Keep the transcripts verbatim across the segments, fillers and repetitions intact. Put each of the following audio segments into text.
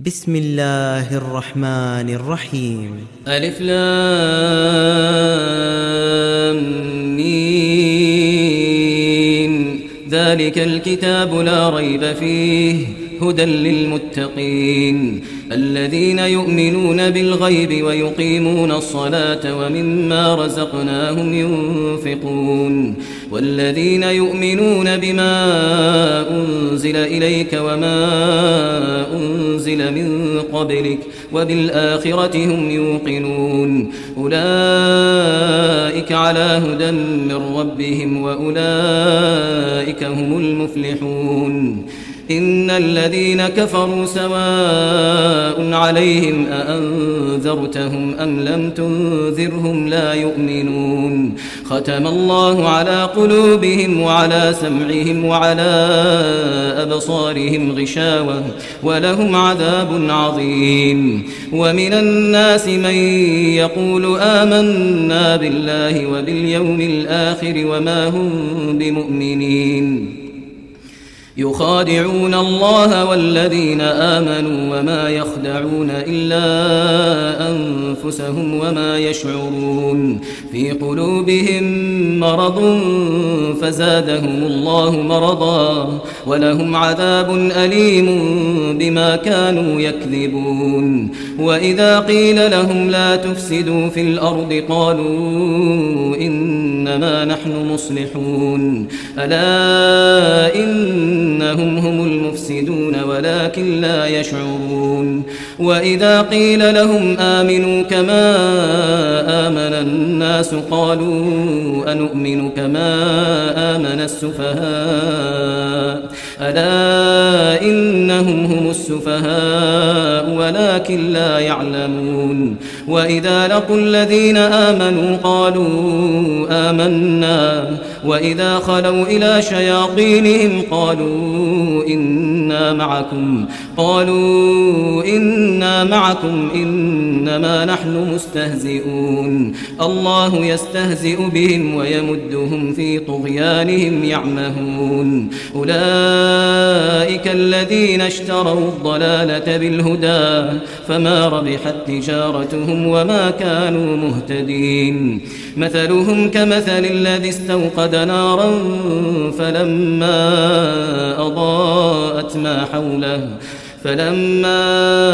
بسم الله الرحمن الرحيم. ألف لام ميم. ذلك الكتاب لا ريب فيه هدى للمتقين الذين يؤمنون بالغيب ويقيمون الصلاة ومما رزقناهم ينفقون والذين يؤمنون بما أنزل إليك وما أنزل من قبلك وبالآخرة هم يوقنون أولئك على هدى من ربهم وأولئك هم المفلحون. إن الذين كفروا سواء عليهم أأنذرتهم أم لم تنذرهم لا يؤمنون. ختم الله على قلوبهم وعلى سمعهم وعلى أبصارهم غشاوة ولهم عذاب عظيم. ومن الناس من يقول آمنا بالله وباليوم الآخر وما هم بمؤمنين يخادعون الله والذين آمنوا وما يخدعون إلا أنفسهم وما يشعرون. في قلوبهم مرض فزادهم الله مرضا ولهم عذاب أليم بما كانوا يكذبون. وإذا قيل لهم لا تفسدوا في الأرض قالوا إنما نحن مصلحون ألا إنهم هم المفسدون ولكن لا يشعرون. وإذا قيل لهم آمنوا كما آمن الناس قالوا أنؤمن كما آمن السفهاء ألا إنهم هم السفهاء ولكن لا يعلمون. وإذا لقوا الذين آمنوا قالوا آمنا وإذا خلوا إلى شياطينهم قالوا إنا معكم قالوا إنا معكم إنما نحن مستهزئون. الله يستهزئ بهم ويمدهم في طغيانهم يعمهون. أولئك الذين اشتروا الضلالة بالهدى فما ربحت تجارتهم وما كانوا مهتدين. مثلهم كمثل الذي استوقد نارا فلما أضاءت ما حوله فلما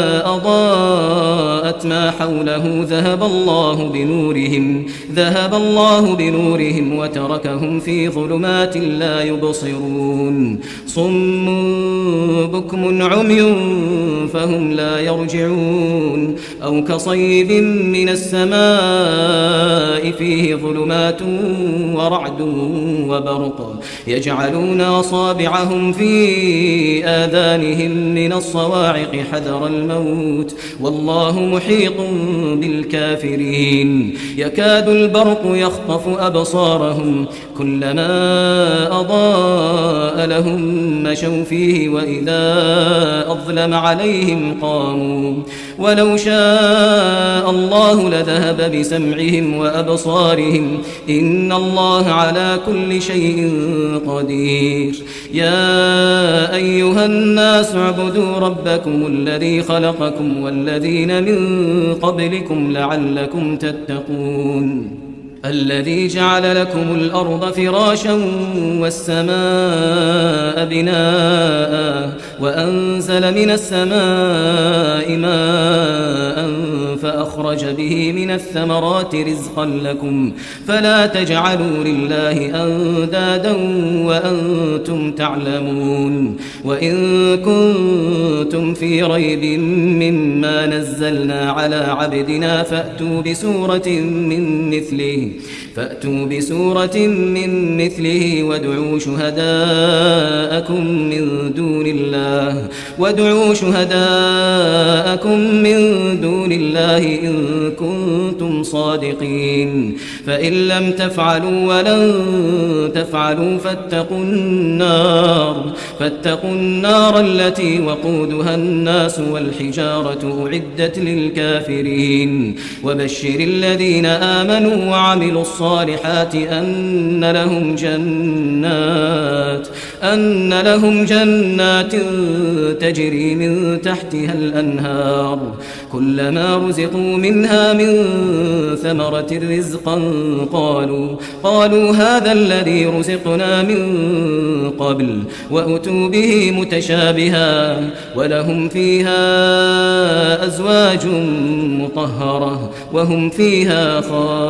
أضاءت ما حوله ذهب الله بنورهم ذهب الله بنورهم وتركهم في ظلمات لا يبصرون. صم بكم عمي فهم لا يرجعون. أو كصيب من السماء فيه ظلمات ورعد وبرق يجعلون أصابعهم في آذانهم من الصلاة الصواعق حذر الموت والله محيط بالكافرين. يكاد البرق يخطف أبصارهم كلما أضاء لهم مشوا فيه وإذا أظلم عليهم قاموا ولو شاء الله لذهب بسمعهم وأبصارهم إن الله على كل شيء قدير. يا أيها الناس اعبدوا ربكم الذي خلقكم والذين من قبلكم لعلكم تتقون. الذي جعل لكم الأرض فراشا والسماء بناء وأنزل من السماء ماء فأخرج به من الثمرات رزقا لكم فلا تجعلوا لله أندادا وأنتم تعلمون. وإن كنتم في ريب مما نزلنا على عبدنا فأتوا بسورة من مثله فأتوا بسورة من مثله وادعوا شهداءكم من دون الله وادعوا شهداءكم من دون الله إن كنتم صادقين. فإن لم تفعلوا ولن تفعلوا فاتقوا النار فاتقوا النار التي وقودها الناس والحجارة أعدت للكافرين. وبشر الذين آمنوا وعملوا الصالحات أن لهم جنات أن لهم جنات تجري من تحتها الأنهار كلما رزقوا منها من ثمرة رزقا قالوا, قالوا هذا الذي رزقنا من قبل وأتوا به متشابها ولهم فيها أزواج مطهرة وهم فيها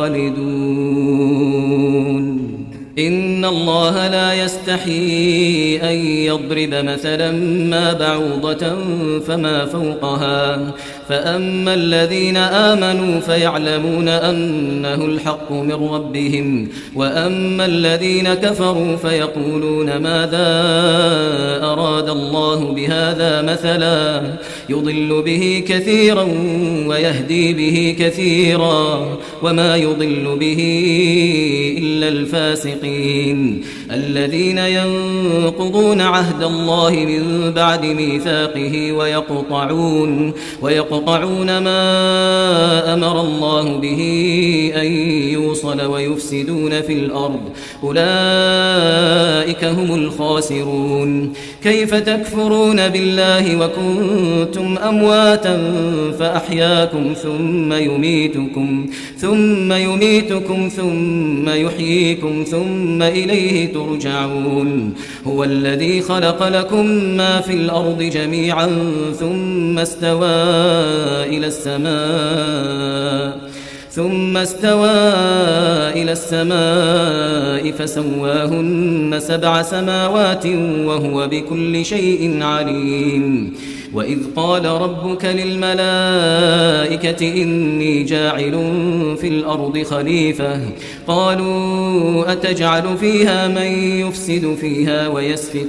خالدون. إن الله لا يستحي أن يضرب مثلا ما بعوضة فما فوقها فأما الذين آمنوا فيعلمون أنه الحق من ربهم وأما الذين كفروا فيقولون ماذا أراد الله بهذا مثلا يضل به كثيرا ويهدي به كثيرا وما يضل به إلا الفاسقين الذين ينقضون عهد الله من بعد ميثاقه ويقطعون ويقطعون ما أمر الله به أن يوصل ويفسدون في الأرض أولئك هم الخاسرون. كيف تكفرون بالله وكنتم أمواتا فأحياكم ثم يميتكم ثم يميتكم ثم يحييكم ثم إليه ترجعون. هو الذي خلق لكم ما في الأرض جميعا ثم استوى إلى السماء ثم استوى إلى السماء فسواهن سبع سماوات وهو بكل شيء عليم. وإذ قال ربك للملائكة إني جاعل في الأرض خليفة قالوا أتجعل فيها من يفسد فيها ويسفك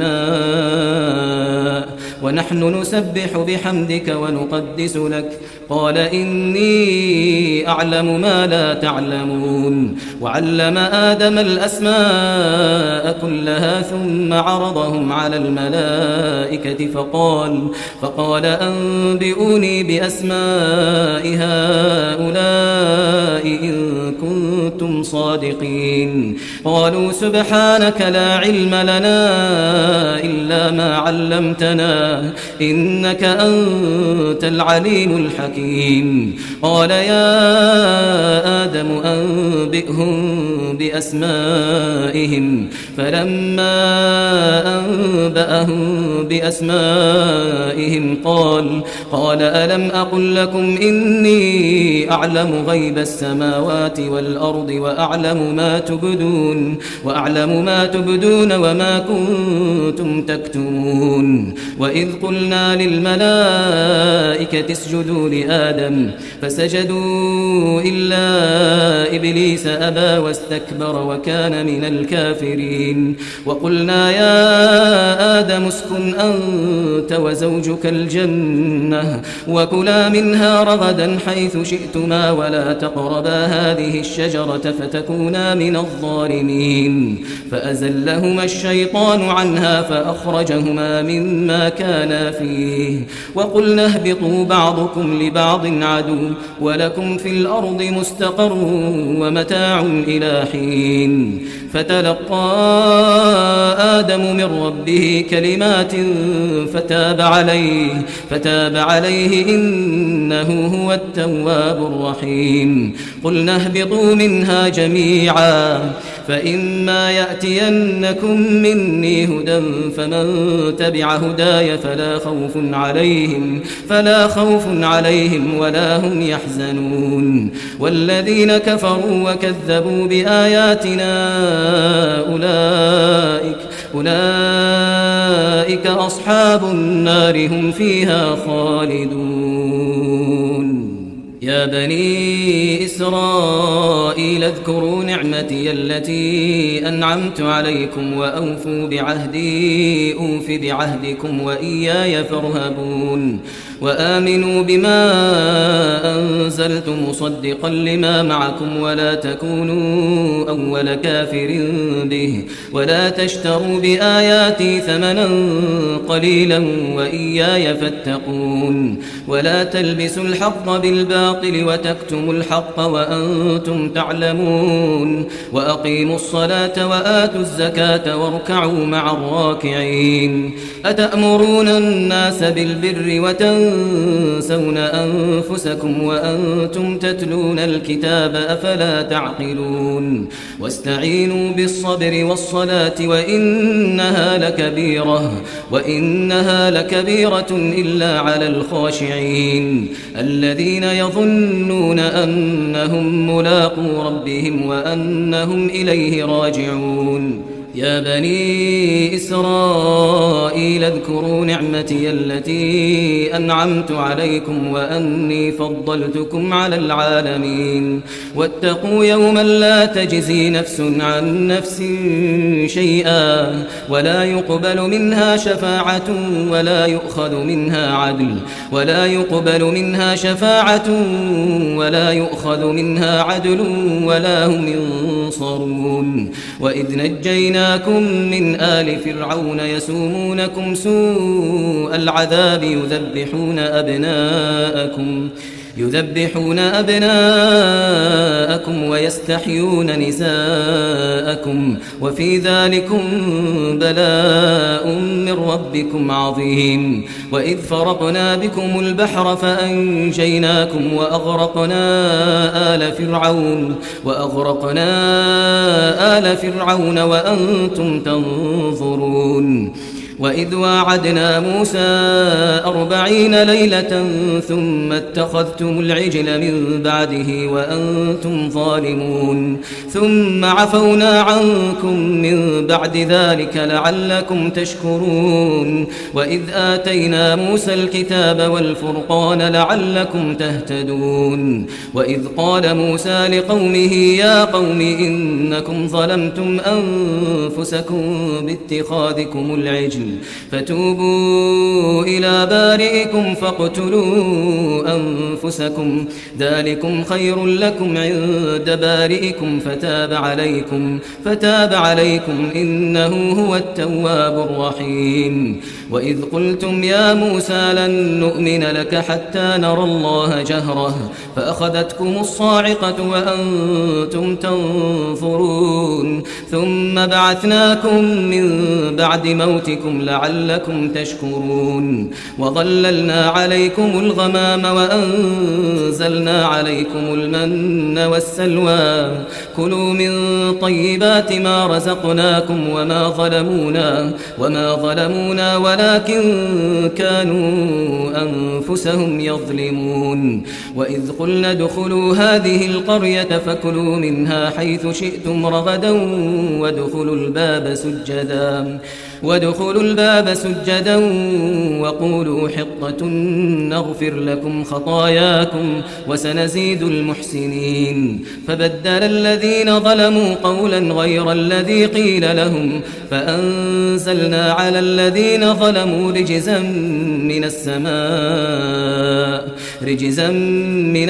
الدماء ونحن نسبح بحمدك ونقدس لك قال إني أعلم ما لا تعلمون. وعلم آدم الأسماء كلها ثم عرضهم على الملائكة فقال فقال أنبئوني بأسماء هؤلاء إن كنتم صادقين. قالوا سبحانك لا علم لنا إلا ما علمتنا إنك أنت العليم الحكيم. قال يا آدم أنبئهم بأسمائهم فلما أنبأهم بأسمائهم قال قال ألم أقل لكم إني أعلم غيب السماوات والأرض وأعلم ما تبدون وأعلم ما تبدون وما كنتم تكتمون. وإذ قلنا للملائكة اسجدوا لآدم فسجدوا إلا إبليس أبى واستكبر وكان من الكافرين. وقلنا يا آدم اسكن أنت وزوجك الجنة وكلا منها رغدا حيث شئتما ولا تقربا هذه الشجرة فتكونا من الظالمين. فأزلهما الشيطان عنها فأخرجهما مما كانا فيه وقلنا اهبطوا بعضكم لبعض عدو ولكم في الأرض مستقر ومتاع إلى حين. فتلقى آدم من ربه كلمات فتاب عليه فتاب عليه إنه هو التواب الرحيم. قلنا اهبطوا منها جميعا فإما يأتينكم مني هدى فمن تبع هداي فلا خوف عليهم فلا خوف عليهم ولا هم يحزنون. والذين كفروا وكذبوا بآياتنا أولئك أولئك أصحاب النار هم فيها خالدون. يا بني إسرائيل اذكروا نعمتي التي أنعمت عليكم وأوفوا بعهدي أوف بعهدكم وإياي فارهبون. وآمنوا بما أنزلت مصدقا لما معكم ولا تكونوا أول كافر به ولا تشتروا بآياتي ثمنا قليلا وإياي فاتقون. ولا تلبسوا الحق بالباطل بالباطل وتكتموا الحق وأنتم تعلمون وأقيموا الصلاة وآتوا الزكاة واركعوا مع الراكعين أتأمرون الناس بالبر وتنسون أنفسكم وأنتم تتلون الكتاب أفلا تعقلون واستعينوا بالصبر والصلاة وإنها لكبيرة وإنها لكبيرة إلا على الخاشعين الذين يظنون أنهم ملاقو ربهم وأنهم إليه راجعون يا بني إسرائيل اذكروا نعمتي التي أنعمت عليكم وأني فضلتكم على العالمين واتقوا يوما لا تجزي نفس عن نفس شيئا ولا يقبل منها شفاعة ولا يؤخذ منها عدل ولا يقبل منها شفاعة ولا يؤخذ منها عدل ولا هم ينصرون وإذ نجينا من آل فرعون يسومونكم سوء العذاب يذبحون أبناءكم يذبحون أبناءكم ويستحيون نساءكم وفي ذلكم بلاء من ربكم عظيم وإذ فرقنا بكم البحر فأنجيناكم وأغرقنا آل فرعون وأغرقنا آل فرعون وأنتم تنظرون وإذ واعدنا موسى أربعين ليلة ثم اتخذتم العجل من بعده وأنتم ظالمون ثم عفونا عنكم من بعد ذلك لعلكم تشكرون وإذ آتينا موسى الكتاب والفرقان لعلكم تهتدون وإذ قال موسى لقومه يا قوم إنكم ظلمتم أنفسكم باتخاذكم العجل فتوبوا إلى بارئكم فاقتلوا أنفسكم ذلكم خير لكم عند بارئكم فتاب عليكم فتاب عليكم إنه هو التواب الرحيم وإذ قلتم يا موسى لن نؤمن لك حتى نرى الله جهرة فأخذتكم الصاعقة وأنتم تنظرون ثم بعثناكم من بعد موتكم لعلكم تشكرون وظللنا عليكم الغمام وأنزلنا عليكم المن والسلوى كلوا من طيبات ما رزقناكم وما ظلمونا وما ظلمونا ولكن كانوا أنفسهم يظلمون وإذ قلنا ادخلوا هذه القرية فكلوا منها حيث شئتم رغدا وادخلوا الباب سجدا وادخلوا الباب سجدا وقولوا حطة نغفر لكم خطاياكم وسنزيد المحسنين فبدل الذين ظلموا قولا غير الذي قيل لهم فأنزلنا على الذين ظلموا رجزا من السماء رجزا من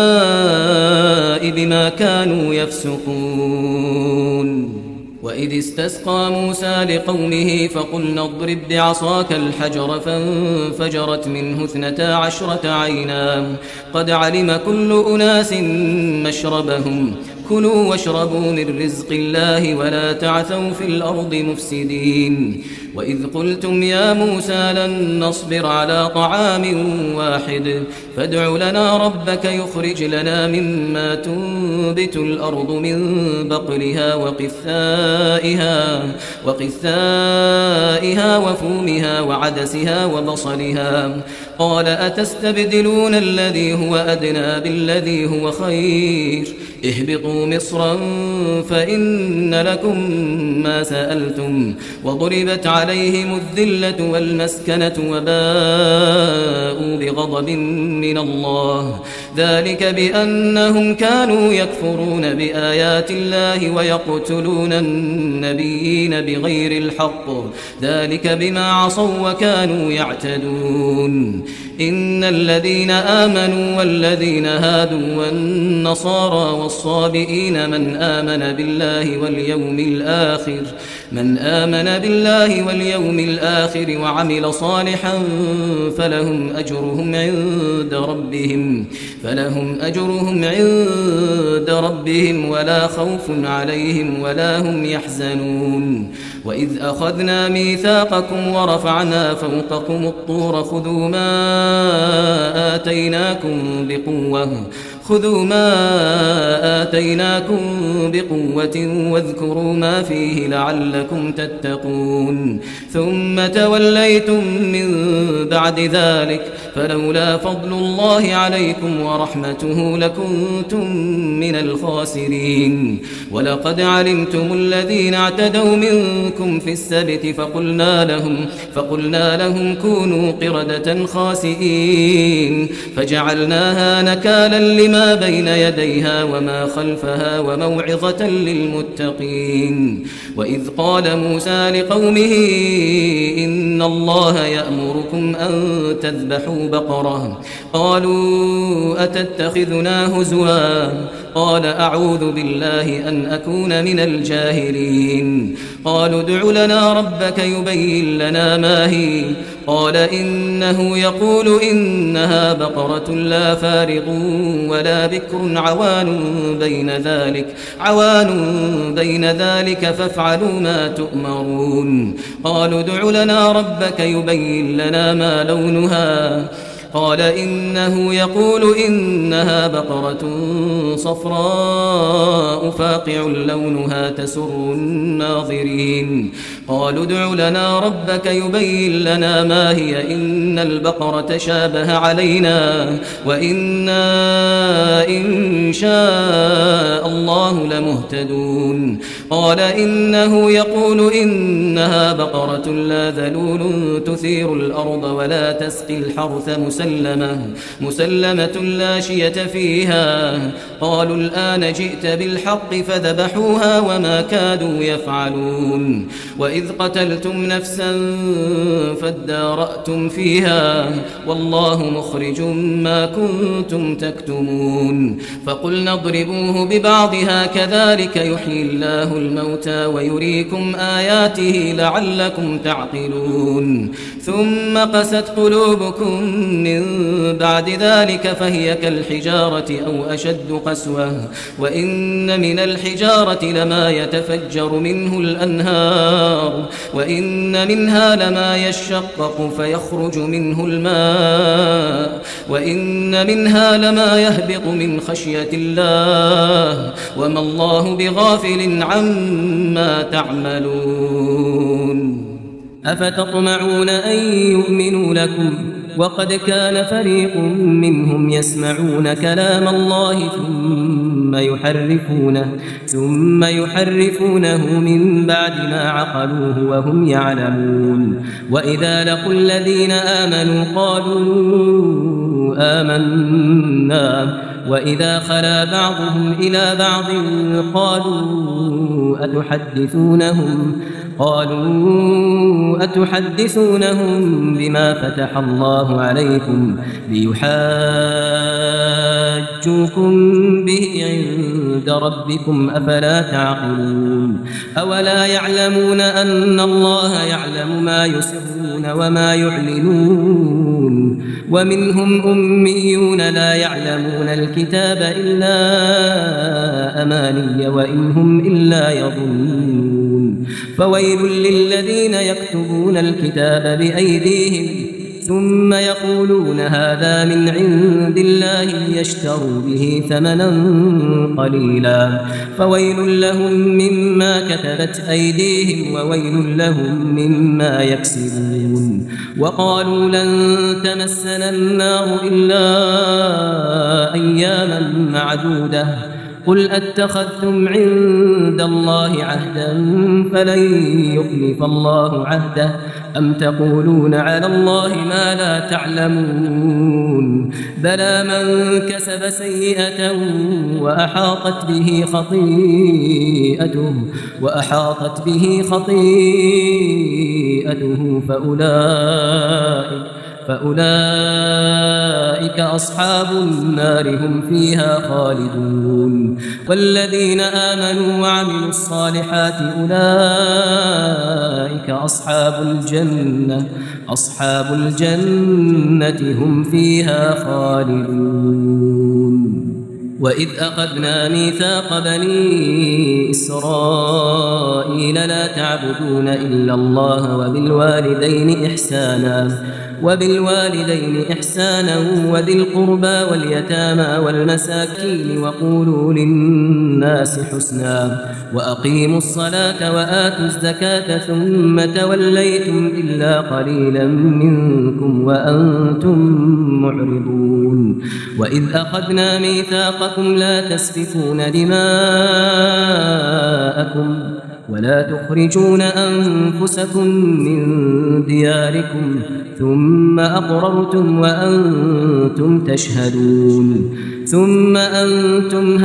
السماء بما كانوا يفسقون وإذ استسقى موسى لقومه فقلنا اضرب بعصاك الحجر فانفجرت منه اثنتا عشرة عينا قد علم كل أناس مشربهم كلوا واشربوا من رزق الله ولا تعثوا في الأرض مفسدين وإذ قلتم يا موسى لن نصبر على طعام واحد فادع لنا ربك يخرج لنا مما تنبت الأرض من بقلها وقثائها وقثائها وفومها وعدسها وبصلها قال أتستبدلون الذي هو أدنى بالذي هو خير اهبطوا مصرا فإن لكم ما سألتم وضربت عليهم الذلة والمسكنة وباءوا بغضب من الله ذلك بأنهم كانوا يكفرون بآيات الله ويقتلون النبيين بغير الحق ذلك بما عصوا وكانوا يعتدون إن الذين آمنوا والذين هادوا والنصارى والصابئين من آمن بالله واليوم الآخر من آمن بالله واليوم الآخر وعمل صالحا فلهم أجرهم عند ربهم فلهم أجرهم عند ربهم ولا خوف عليهم ولا هم يحزنون وإذ أخذنا ميثاقكم ورفعنا فوقكم الطور خذوا ما آتيناكم بقوة خذوا ما آتيناكم بقوة واذكروا ما فيه لعلكم تتقون ثم توليتم من بعد ذلك فلولا فضل الله عليكم ورحمته لكنتم من الخاسرين ولقد علمتم الذين اعتدوا منكم في السبت فقلنا لهم فقلنا لهم كونوا قردة خاسئين فجعلناها نكالا لما ما بين يديها وما خلفها وموعظة للمتقين وإذ قال موسى لقومه إن الله يأمركم أن تذبحوا بقرة قالوا أتتخذنا هزوا قال أعوذ بالله أن أكون من الجاهلين قالوا ادع لنا ربك يبين لنا ما هي قال إنه يقول إنها بقرة لا فارغ ولا بكر عوان بين ذلك عوان بين ذلك فافعلوا ما تؤمرون قالوا ادع لنا ربك يبين لنا ما لونها قال إنه يقول إنها بقرة صفراء فاقع لونها تسر الناظرين قالوا ادع لنا ربك يبين لنا ما هي إن البقرة شابه علينا وإنا إن شاء الله لمهتدون قال إنه يقول إنها بقرة لا ذلول تثير الأرض ولا تسقي الحرث مسلمة مسلمة لا شية فيها قالوا الآن جئت بالحق فذبحوها وما كادوا يفعلون وإذ قتلتم نفسا فادارأتم فيها والله مخرج ما كنتم تكتمون فقلنا اضربوه ببعضها كذلك يحيي الله الموتى ويريكم آياته لعلكم تعقلون ثم قست قلوبكم من بعد ذلك فهي كالحجارة أو أشد قسوة وإن من الحجارة لما يتفجر منه الأنهار وإن منها لما يشقق فيخرج منه الماء وإن منها لما يهبط من خشية الله وما الله بغافل عما تعملون أفتطمعون أن يؤمنوا لكم وقد كان فريق منهم يسمعون كلام الله ثم يحرفونه ثم يحرفونه من بعد ما عقلوه وهم يعلمون وإذا لقوا الذين آمنوا قالوا آمنا وإذا خلا بعضهم إلى بعض قالوا أتحدثونهم قالوا أتحدثونهم بما فتح الله عليكم ليحاجوكم به عند ربكم أفلا تعقلون أولا يعلمون أن الله يعلم ما يسرون وما يعلنون ومنهم أميون لا يعلمون الكتاب إلا أماني وإن هم إلا يظنون فويل للذين يكتبون الكتاب بأيديهم ثم يقولون هذا من عند الله ليشتروا به ثمنا قليلا فويل لهم مما كتبت أيديهم وويل لهم مما يكسبون وقالوا لن تمسنا النار إلا أياما معدودة قل أتخذتم عند الله عهدا فلن يخلف الله عهده أم تقولون على الله ما لا تعلمون بلى من كسب سيئة وأحاطت به خطيئته وأحاطت به خطيئته فأولئك فأولئك أصحاب النار هم فيها خالدون والذين آمنوا وعملوا الصالحات أولئك أصحاب الجنة أصحاب الجنة هم فيها خالدون وإذ أخذنا ميثاق بني إسرائيل لا تعبدون إلا الله وبالوالدين إحسانا وبالوالدين إحسانا وذي القربى واليتامى والمساكين وقولوا للناس حسنا وأقيموا الصلاة وآتوا الزكاة ثم توليتم إلا قليلا منكم وأنتم معرضون وإذ أخذنا ميثاقكم لا تسفكون دماءكم ولا تخرجون أنفسكم من دياركم ثم أقررتم وأنتم تشهدون ثم أنتم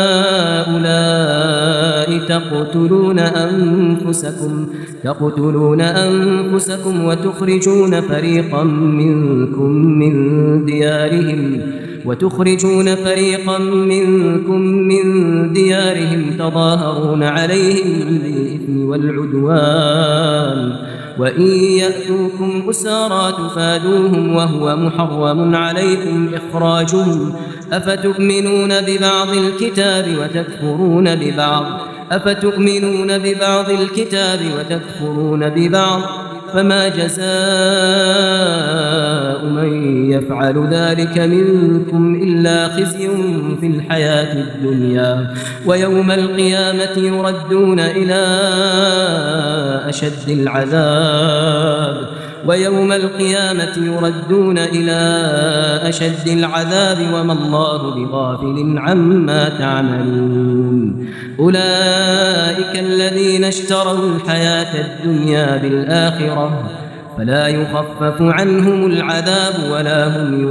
هؤلاء تقتلون أنفسكم تقتلون أنفسكم وتخرجون فريقا منكم من ديارهم وتخرجون فريقا منكم من ديارهم تظاهرون عليهم بالإثم والعدوان وإن يأتوكم أسارى تفادوهم وهو محرم عليكم إخراجهم أفتؤمنون ببعض الكتاب وتكفرون ببعض أفتؤمنون ببعض الكتاب وتكفرون ببعض فما جزاء من يفعل ذلك منكم إلا خزي في الحياة الدنيا ويوم القيامة يردون إلى أشد العذاب ويوم القيامة يردون إلى أشد العذاب وما الله بغافل عما تعملون أولئك الذين اشتروا الحياة الدنيا بالآخرة فلا يخفف عنهم العذاب ولا هم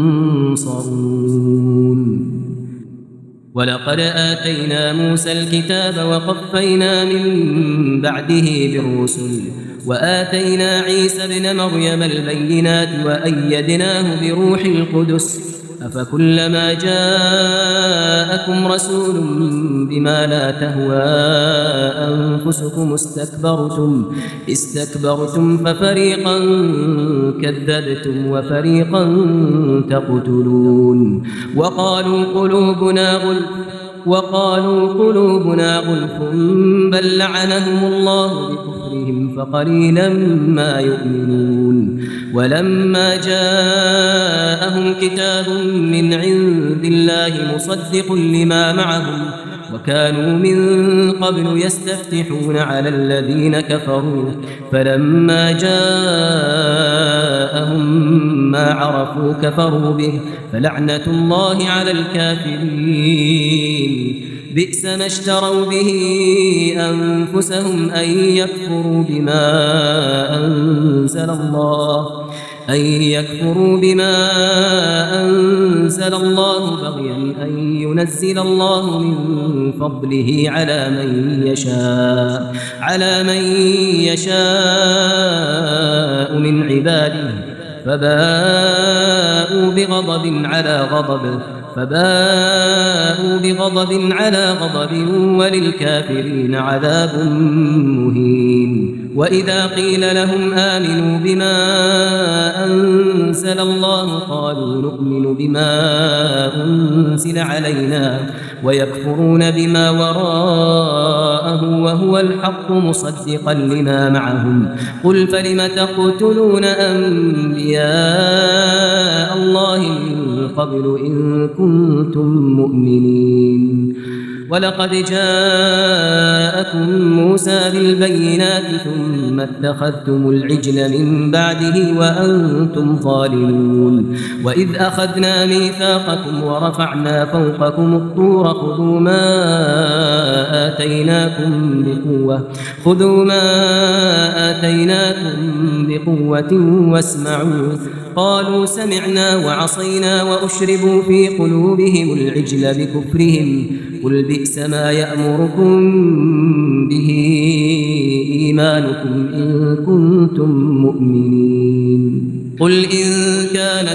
ينصرون ولقد آتينا موسى الكتاب وقفينا من بعده بالرسل وآتينا عيسى ابن مريم البينات وأيدناه بروح القدس أفكلما جاءكم رسول بما لا تهوى أنفسكم استكبرتم استكبرتم ففريقا كذبتم وفريقا تقتلون وقالوا قلوبنا غلف وقالوا قلوبنا غلف بل لعنهم الله بكفرهم فقليلا ما يؤمنون ولما جاءهم كتاب من عند الله مصدق لما معهم وكانوا من قبل يستفتحون على الذين كفروا فلما جاءهم ما عرفوا كفروا به فلعنة الله على الكافرين بئس ما اشتروا به أنفسهم أن يكفروا بما أنزل الله أن يكفروا بما أنزل الله بغيا أن ينزل الله من فضله على من يشاء على من يشاء من عباده فباءوا بغضب على غضب فباءوا بغضب على غضب وللكافرين عذاب مهين وإذا قيل لهم آمنوا بما أنزل الله قالوا نؤمن بما أنزل علينا ويكفرون بما وراءه وهو الحق مصدقا لما معهم قل فلم تقتلون أنبياء الله من قبل إن كنتم مؤمنين ولقد جاءكم موسى بالبينات ثم اتخذتم العجل من بعده وأنتم ظالمون وإذ أخذنا ميثاقكم ورفعنا فوقكم الطور خذوا ما آتيناكم بقوة خذوا ما آتيناكم بقوة واسمعوا قالوا سمعنا وعصينا وأشربوا في قلوبهم العجل بكفرهم قل بئس ما يأمركم به إيمانكم إن كنتم مؤمنين قل إن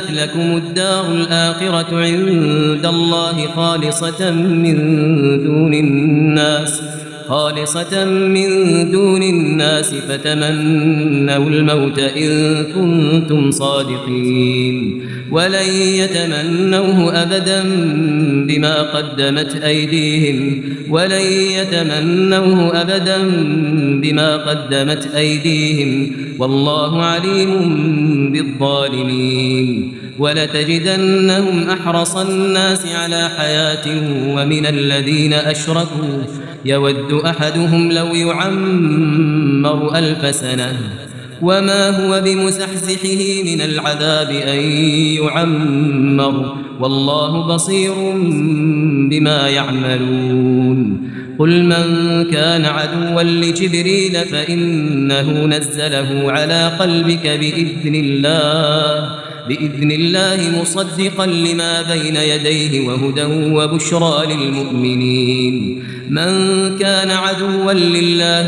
كانت لكم الدار الآخرة عند الله خالصة من دون الناس خالصة من دون الناس فتمنوا الموت إن كنتم صادقين ولن يتمنوه أبدا بما قدمت أيديهم ولن يتمنوه أبدا بما قدمت أيديهم والله عليم بالظالمين ولتجدنهم أحرص الناس على حياة ومن الذين أشركوا يود أحدهم لو يعمر ألف سنة وما هو بمزحزحه من العذاب أن يعمر والله بصير بما يعملون قل من كان عدوا لجبريل فإنه نزله على قلبك بإذن الله بإذن الله مصدقا لما بين يديه وهدى وبشرى للمؤمنين من كان عدوا لله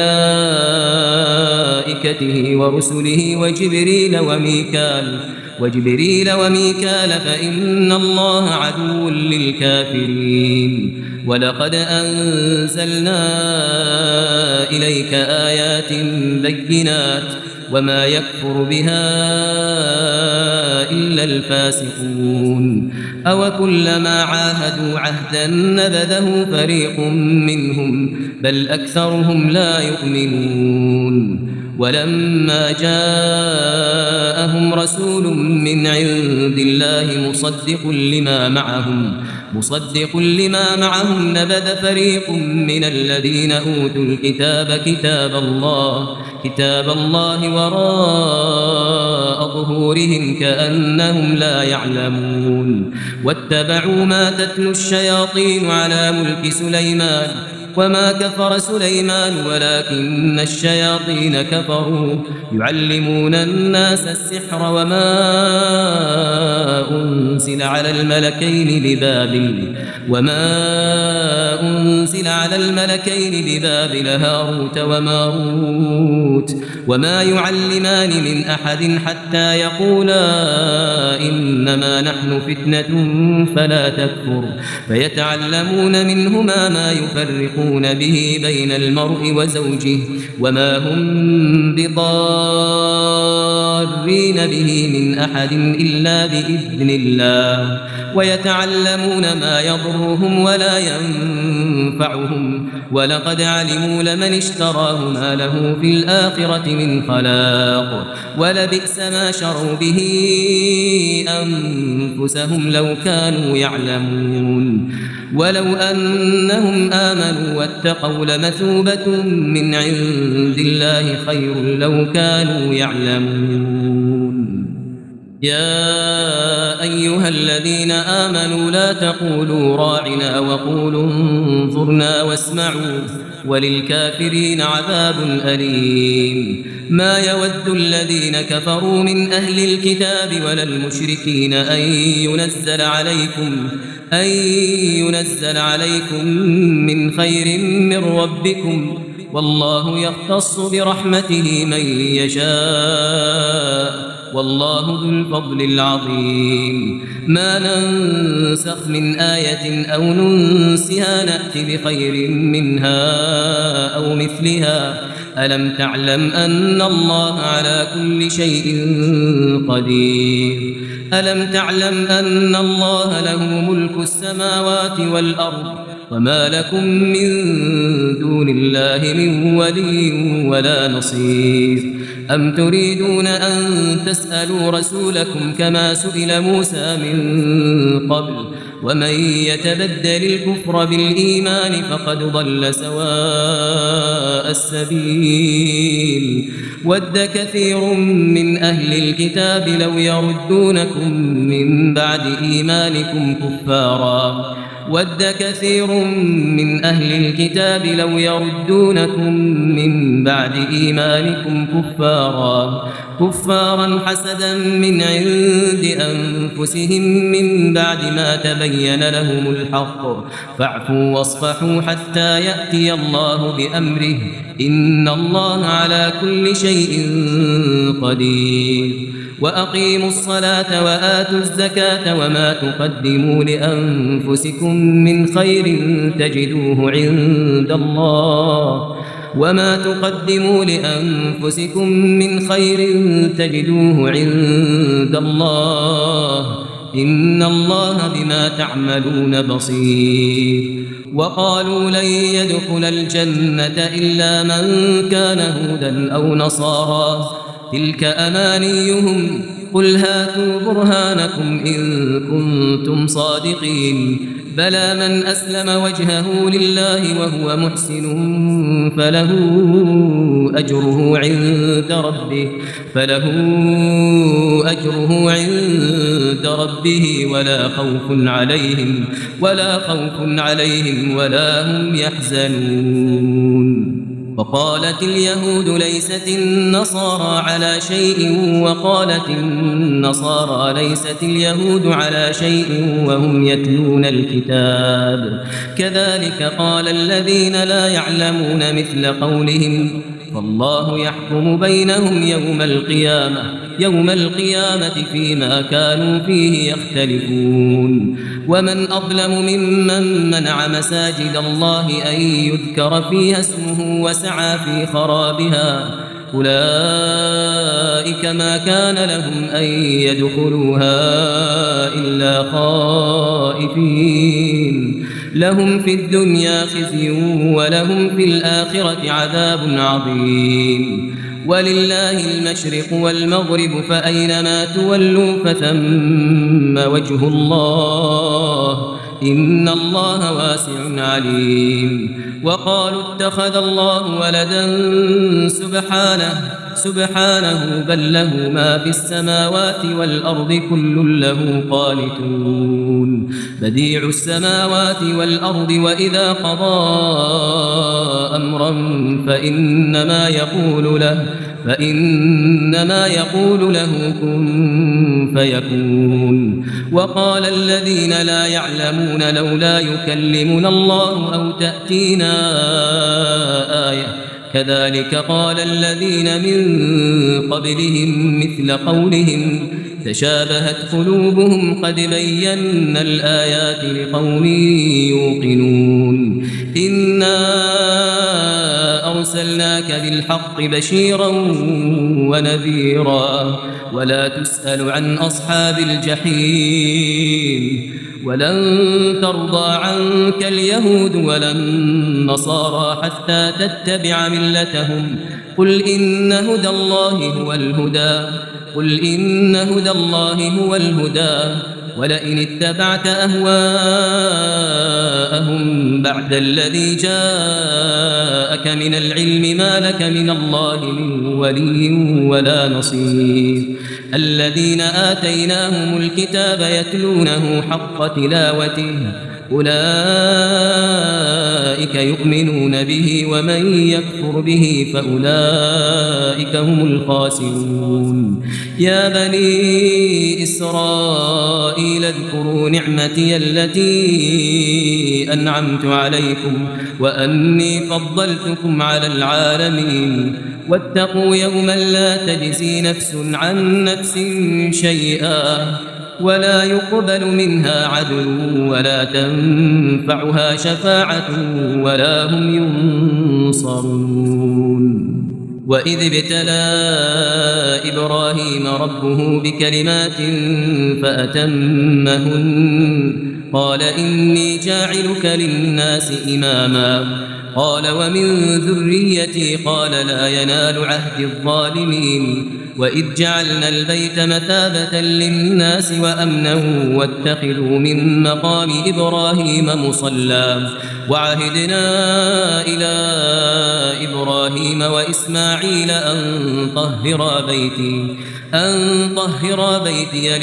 وملائكته ورسله وجبريل وميكال وجبريل وميكال فإن الله عدو للكافرين ولقد أنزلنا إليك آيات بينات وما يكفر بها إلا الفاسقون أو كلما عاهدوا عهدا نبذه فريق منهم بل أكثرهم لا يؤمنون ولما جاءهم رسول من عند الله مصدق لما معهم مصدق لما معهم نبذ فريق من الذين أوتوا الكتاب كتاب الله كتاب الله وراء ظهورهم كأنهم لا يعلمون واتبعوا ما تتلو الشياطين على ملك سليمان وما كفر سليمان ولكن الشياطين كفروا يعلمون الناس السحر وما أنزل على الملكين ببابل وما أنزل على الملكين ببابل هاروت وماروت وما يعلمان من أحد حتى يقولا إنما نحن فتنة فلا تكفر فيتعلمون منهما ما يفرقون به بين المرء وزوجه وما هم بضارين به من أحد إلا بإذن الله ويتعلمون ما يضرهم ولا ينفعهم ولقد علموا لمن اشتراه ما له في الآخرة من خلاق ولبئس ما شروا به أنفسهم لو كانوا يعلمون ولو أنهم آمنوا واتقوا لمثوبة من عند الله خير لو كانوا يعلمون يا أيها الذين آمنوا لا تقولوا راعنا وقولوا انظرنا واسمعوا وللكافرين عذاب أليم ما يود الذين كفروا من أهل الكتاب ولا المشركين أن ينزل عليكم أن ينزل عليكم من خير من ربكم والله يختص برحمته من يشاء والله ذو الفضل العظيم ما ننسخ من آية أو ننسها نأتي بخير منها أو مثلها ألم تعلم أن الله على كل شيء قدير ألم تعلم أن الله له ملك السماوات والأرض وما لكم من دون الله من ولي ولا نصير أم تريدون أن تسألوا رسولكم كما سئل موسى من قبل ومن يتبدل الكفر بالإيمان فقد ضل سواء السبيل ود كثير من أهل الكتاب لو يردونكم من بعد إيمانكم كفارا ود كثير من أهل الكتاب لو يردونكم من بعد إيمانكم كفارا كفارا حسدا من عند أنفسهم من بعد ما تبين لهم الحق فاعفوا واصفحوا حتى يأتي الله بأمره إن الله على كل شيء قدير وأقيموا الصلاة وآتوا الزكاة وما تقدموا لأنفسكم من خير تجدوه عند الله وما تقدموا لأنفسكم من خير تجدوه عند الله إن الله بما تعملون بصير. وقالوا لن يدخل الجنة إلا من كان هودا أو نصارى تلك أمانيهم قل هاتوا برهانكم إن كنتم صادقين بلى من أسلم وجهه لله وهو محسن فله أجره عند ربه فله أجره عند ربه ولا خوف عليهم ولا خوف عليهم ولا هم يحزنون. وقالت اليهود ليست النصارى على شيء وقالت النصارى ليست اليهود على شيء وهم يتلون الكتاب كذلك قال الذين لا يعلمون مثل قولهم فالله يحكم بينهم يوم القيامة يوم القيامة فيما كانوا فيه يختلفون. ومن أظلم ممن منع مساجد الله أن يذكر فيها اسمه وسعى في خرابها أولئك ما كان لهم أن يدخلوها إلا خائفين لهم في الدنيا خزي ولهم في الآخرة عذاب عظيم. ولله المشرق والمغرب فأينما تولوا فثم وجه الله إن الله واسع عليم. وقالوا اتخذ الله ولدا سبحانه سبحانه بل له ما في السماوات والأرض كل له قانتون بديع السماوات والأرض وإذا قضى أمرا فإنما يقول له فإنما يقول له كن فيكون. وقال الذين لا يعلمون لولا يكلمنا الله أو تأتينا آية كذلك قال الذين من قبلهم مثل قولهم تشابهت قلوبهم قد بينا الآيات لقوم يوقنون. إنا أرسلناك بالحق بشيرا ونذيرا ولا تسأل عن أصحاب الجحيم ولن ترضى عنك اليهود ولا النصارى حتى تتبع ملتهم قل إن هدى الله هو الهدى قل إن هدى الله هو الهدى ولئن اتبعت أهواءهم بعد الذي جاءك من العلم ما لك من الله من ولي ولا نصير. الذين آتيناهم الكتاب يتلونه حق تلاوته أولئك يؤمنون به ومن يكفر به فأولئك هم الخاسرون. يا بني إسرائيل اذكروا نعمتي التي أنعمت عليكم وأني فضلتكم على العالمين واتقوا يوما لا تجزي نفس عن نفس شيئا ولا يقبل منها عدل ولا تنفعها شفاعة ولا هم ينصرون. وإذ ابتلى إبراهيم ربه بكلمات فأتمهن قال إني جاعلك للناس إماما قال ومن ذريتي قال لا ينال عهد الظالمين. وإذ جعلنا البيت مثابة للناس وأمنا واتخذوا من مقام إبراهيم مصلى وعهدنا إلى إبراهيم وإسماعيل أن طهرا بيتي أن طهرا بيتي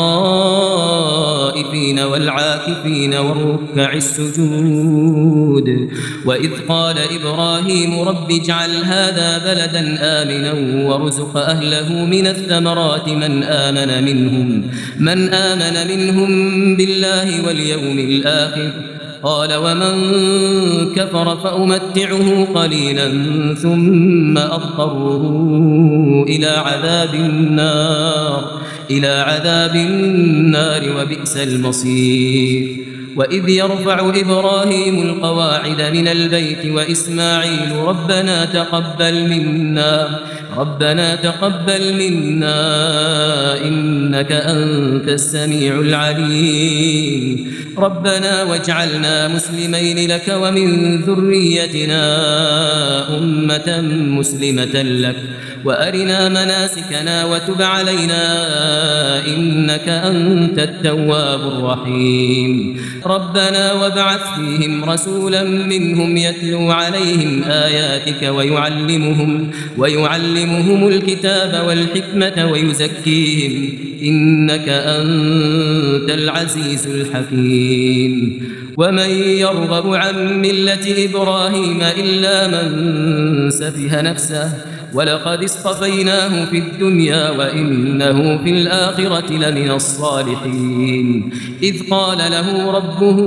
للطائفين والعاكفين والركع السجود. وإذ قال إبراهيم رب اجعل هذا بلدا آمنا وارزق أهله من الثمرات من آمن منهم من آمن منهم بالله واليوم الآخر قال ومن كفر فأمتعه قليلا ثم أضطره إلى عذاب النار إلى عذاب النار وبئس المصير وإذ يرفع إبراهيم القواعد من البيت وإسماعيل ربنا تقبل منا ربنا تقبل منا إنك أنت السميع العليم ربنا واجعلنا مسلمين لك ومن ذريتنا أمة مسلمة لك وأرنا مناسكنا وتب علينا إنك أنت التواب الرحيم ربنا وابعث فيهم رسولا منهم يتلو عليهم آياتك ويعلمهم ويعلمهم الكتاب والحكمة ويزكيهم إنك أنت العزيز الحكيم ومن يرغب عن ملة إبراهيم إلا من سفه نفسه ولقد اصطفيناه في الدنيا وإنه في الآخرة لمن الصالحين إذ قال له ربه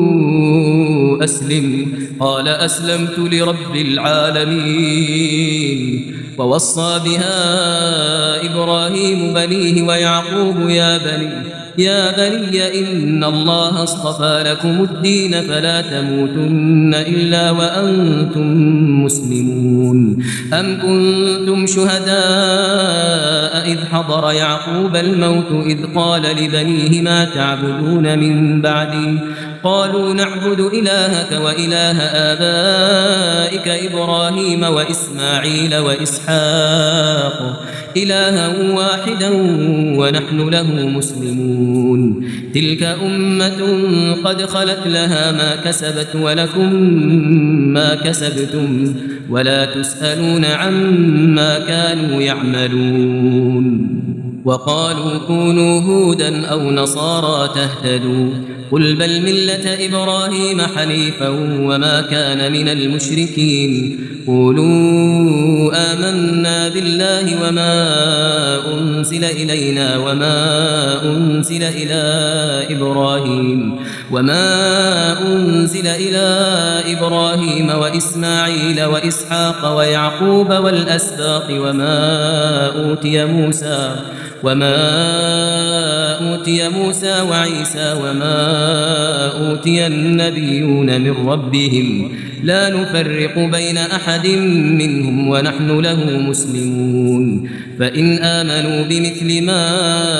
أسلم قال أسلمت لرب العالمين ووصى بها إبراهيم بنيه ويعقوب يا بني يا بني إن الله اصطفى لكم الدين فلا تموتن إلا وأنتم مسلمون أم كنتم شهداء إذ حضر يعقوب الموت إذ قال لبنيه ما تعبدون من بعدي قالوا نعبد إلهك وإله آبائك إبراهيم وإسماعيل وإسحاق إلها واحدا ونحن له مسلمون تلك أمة قد خلت لها ما كسبت ولكم ما كسبتم ولا تسألون عما كانوا يعملون وقالوا كونوا هودا أو نصارى تهتدوا قل بل ملة إبراهيم حنيفا وما كان من المشركين قولوا آمنا بالله وما أنزل إلينا وما أنزل إلى إبراهيم وما أنزل إلى إبراهيم وإسماعيل وإسحاق ويعقوب والأسباط وما أوتي موسى وما أوتي موسى وعيسى وما أوتي النبيون من ربهم لا نفرق بين أحد منهم ونحن له مسلمون فإن آمنوا بمثل ما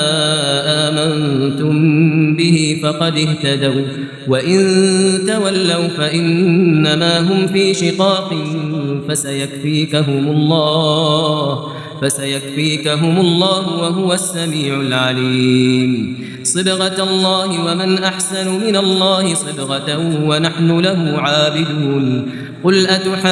آمنتم به فقد اهتدوا وإن تولوا فإنما هم في شقاق فسيكفيكهم الله فسيكفيكهم الله وهو السميع العليم صبغة الله ومن أحسن من الله صبغة ونحن له عابدون قل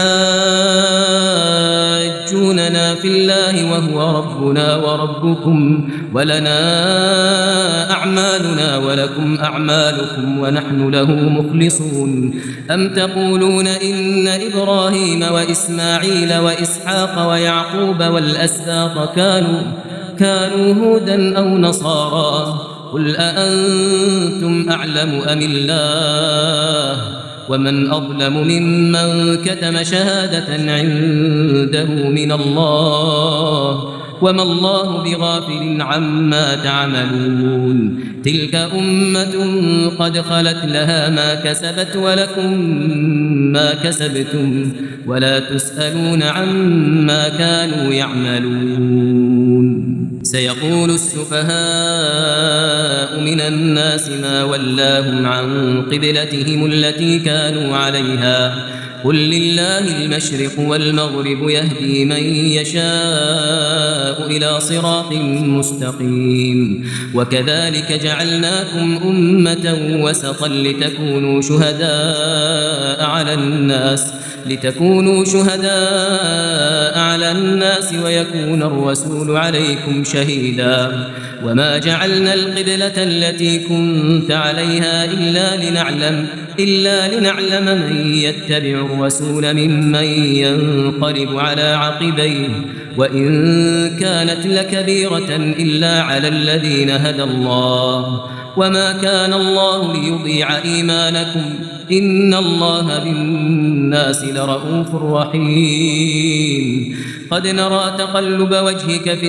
أتحاجوننا في الله وهو ربنا وربكم ولنا أعمالنا ولكم أعمالكم ونحن له مخلصون أم تقولون إن إبراهيم وإسماعيل وإسحاق ويعقوب والأسباط كانوا كانوا هودا أو نصارى قل أأنتم أعلم أم الله ومن أظلم ممن كتم شهادة عنده من الله وما الله بغافل عما تعملون تلك أمة قد خلت لها ما كسبت ولكم ما كسبتم ولا تسألون عما كانوا يعملون سيقول السفهاء من الناس ما ولاهم عن قبلتهم التي كانوا عليها قل لله المشرق والمغرب يهدي من يشاء إلى صراط مستقيم وكذلك جعلناكم أمة وسطا لتكونوا شهداء على الناس لتكونوا شهداء على الناس ويكون الرسول عليكم شهيدا وما جعلنا القبلة التي كنت عليها إلا لنعلم إلا لنعلم من يتبع الرسول ممن ينقلب على عقبيه وإن كانت لكبيرة إلا على الذين هدى الله وما كان الله ليضيع إيمانكم إن الله بالناس لرءوف رحيم قد نرى تقلب وجهك في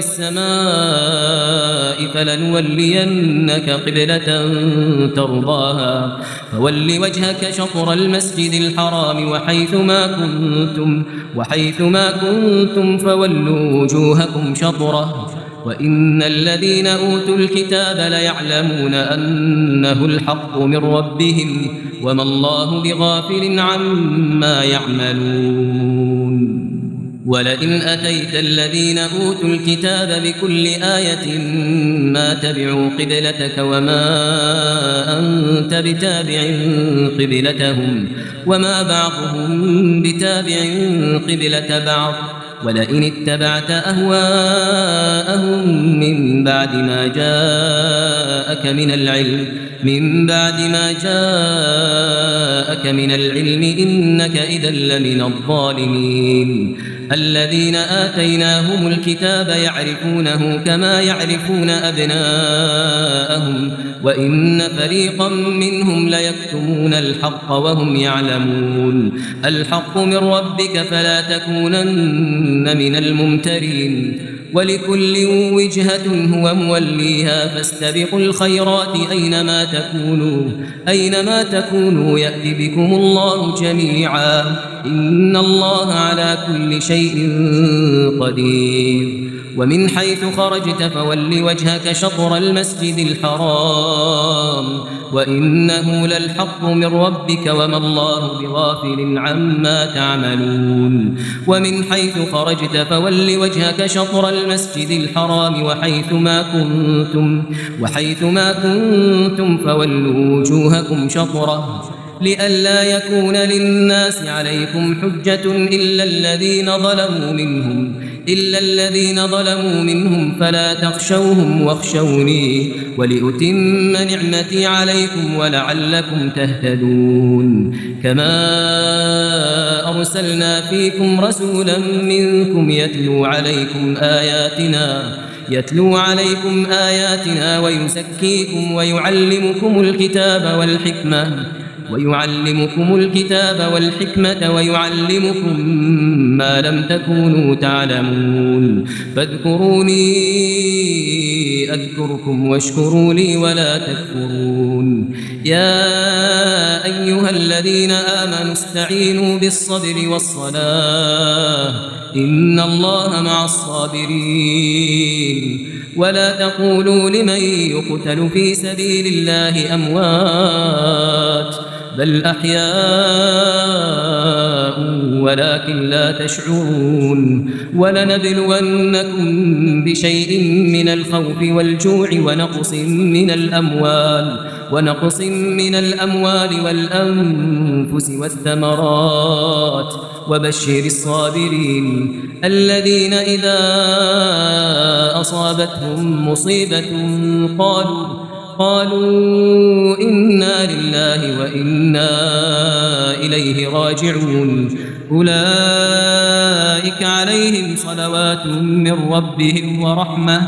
السماء فلنولينك قبلة ترضاها فول وجهك شطر المسجد الحرام وحيث ما كنتم وحيث ما كنتم فولوا وجوهكم شطره وإن الذين أوتوا الكتاب ليعلمون أنه الحق من ربهم وما الله بغافل عما يعملون ولئن أتيت الذين أوتوا الكتاب بكل آية ما تبعوا قبلتك وما أنت بتابع قبلتهم وما بعضهم بتابع قبلة بعض ولئن اتبعت أهواءهم من بعد ما جاءك من العلم من بعد ما جاءك من العلم إنك إذا لمن الظالمين الذين آتيناهم الكتاب يعرفونه كما يعرفون أبناءهم وإن فريقا منهم ليكتمون الحق وهم يعلمون الحق من ربك فلا تكونن من الممترين ولكل وجهة هو موليها فاستبقوا الخيرات أينما تكونوا أينما تكونوا يأتي بكم الله جميعا إن الله على كل شيء قدير ومن حيث خرجت فول وجهك شطر المسجد الحرام وإنه للحق من ربك وما الله بغافل عما تعملون ومن حيث خرجت فول وجهك شطر المسجد الحرام وحيث ما كنتم وحيث ما كنتم فولوا وجوهكم شطره لئلا يكون للناس عليكم حجة إلا الذين ظلموا منهم إلا الذين ظلموا منهم فلا تخشوهم واخشوني ولأتم نعمتي عليكم ولعلكم تهتدون كما أرسلنا فيكم رسولا منكم يتلو عليكم آياتنا يتلو عليكم آياتنا ويزكيكم ويعلمكم الكتاب والحكمة ويعلمكم الكتاب والحكمة ويعلمكم ما لم تكونوا تعلمون فاذكروني أذكركم واشكروا لي ولا تكفرون يا أيها الذين آمنوا استعينوا بالصبر والصلاة إن الله مع الصابرين ولا تقولوا لمن يقتل في سبيل الله أموات بل أحياء ولكن لا تشعرون ولنبلونكم بشيء من الخوف والجوع ونقص من الأموال ونقص من الأموال والأنفس والثمرات وبشر الصابرين الذين إذا أصابتهم مصيبة قالوا قالوا إنا لله وإنا إليه راجعون أولئك عليهم صلوات من ربهم ورحمة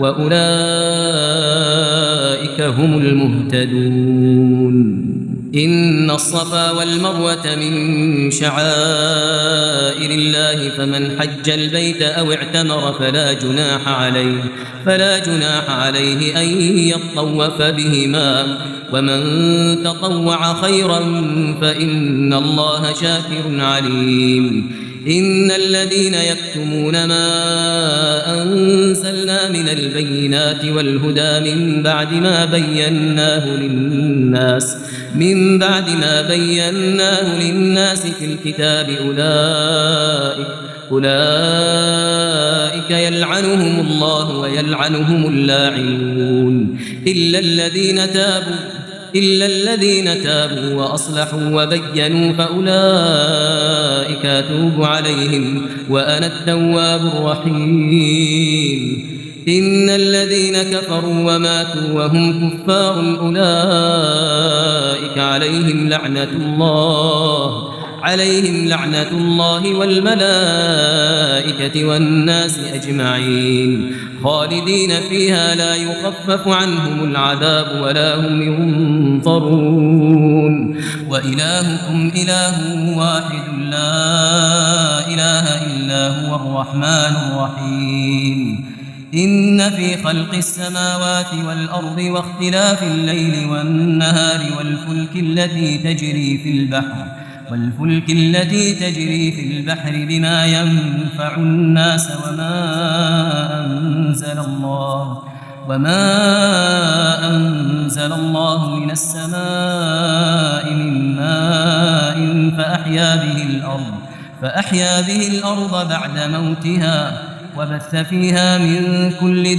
وأولئك هم المهتدون إن الصفا والمروة من شعائر الله فمن حج البيت أو اعتمر فلا جناح عليه فلا جناح عليه أن يطوف بهما ومن تطوع خيرا فإن الله شاكر عليم إن الذين يكتمون ما أنزلنا من البينات والهدى من بعد ما بيناه للناس من بعد ما بيناه للناس في الكتاب أولئك أولئك يلعنهم الله ويلعنهم اللاعنون إلا الذين تابوا إلا الذين تابوا وأصلحوا وبينوا فأولئك أتوب عليهم وأنا التواب الرحيم إن الذين كفروا وماتوا وهم كفار أولئك عليهم لعنة الله عليهم لعنة الله والملائكة والناس أجمعين خالدين فيها لا يخفف عنهم العذاب ولا هم ينظرون وإلهكم إله واحد لا إله إلا هو الرحمن الرحيم إن في خلق السماوات والأرض واختلاف الليل والنهار والفلك التي تجري في البحر والفلك التي تجري في البحر بما ينفع الناس وما أنزل الله وما أنزل الله من السماء من ماء فأحيا به الأرض فأحيا به الأرض بعد موتها وبث فيها من كل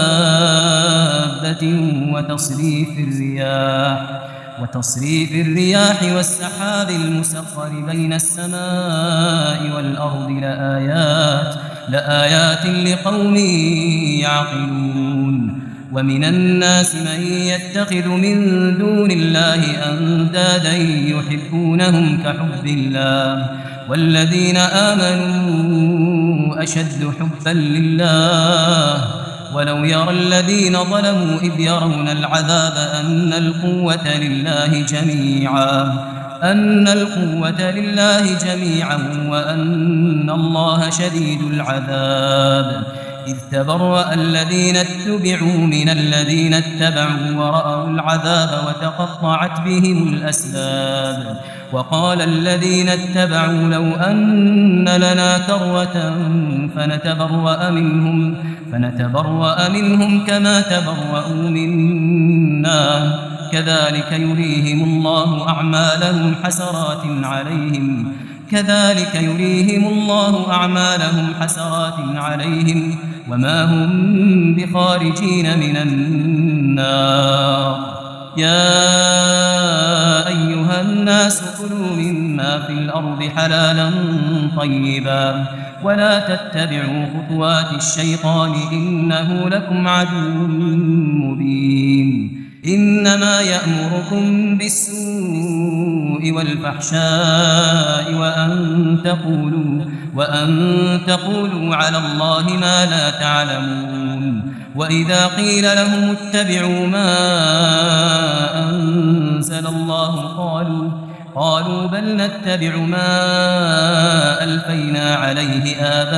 دابة وتصريف الرياح وتصريف الرياح والسحاب المسخر بين السماء والأرض لآيات لآيات لقوم يعقلون ومن الناس من يتخذ من دون الله أندادا يحبونهم كحب الله والذين آمنوا أشد حبا لله ولو يرى الذين ظلموا إذ يرون العذاب أن القوة لله جميعا أن القوة لله جميعا وأن الله شديد العذاب إذ تبرأ الذين اتبعوا من الذين اتبعوا ورأوا العذاب وتقطعت بهم الأسباب وقال الذين اتبعوا لو أن لنا كرة فنتبرأ منهم فنتبرأ منهم كما تبرأوا منا كذلك يريهم الله أعمالهم حسرات عليهم كذلك يريهم الله أعمالهم حسرات عليهم وما هم بخارجين من النار يا أيها الناس كلوا مما في الأرض حلالا طيبا ولا تتبعوا خطوات الشيطان إنه لكم عدو مبين إنما يأمركم بالسوء والفحشاء وأن تقولوا, وأن تقولوا على الله ما لا تعلمون وإذا قيل لهم اتبعوا ما أنزل الله قالوا قالوا بل نتبع ما ألفينا عليه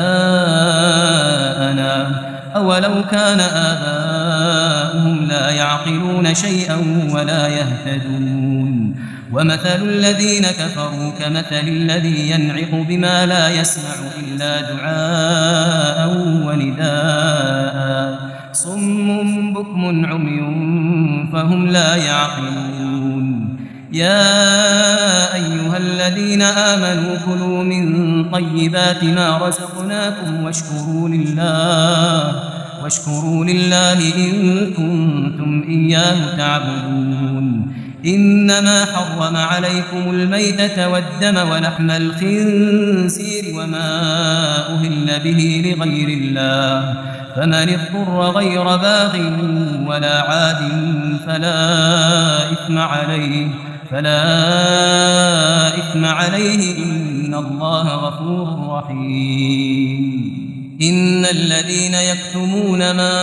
آباءنا أولو كان آباؤهم لا يعقلون شيئا ولا يهتدون ومثل الذين كفروا كمثل الذي ينعق بما لا يسمع إلا دعاء ونداء صم بكم عمي فهم لا يعقلون يا أيها الذين آمنوا كلوا من طيبات ما رزقناكم واشكروا لله واشكروا لله إن كنتم إياه تعبدون إنما حرم عليكم الميتة والدم ولحم الخنزير وما أهل به لغير الله فمن اضطر غير باغ ولا عاد فلا إثم عليه فلا إثم عليه إن الله غفور رحيم إن الذين يكتمون ما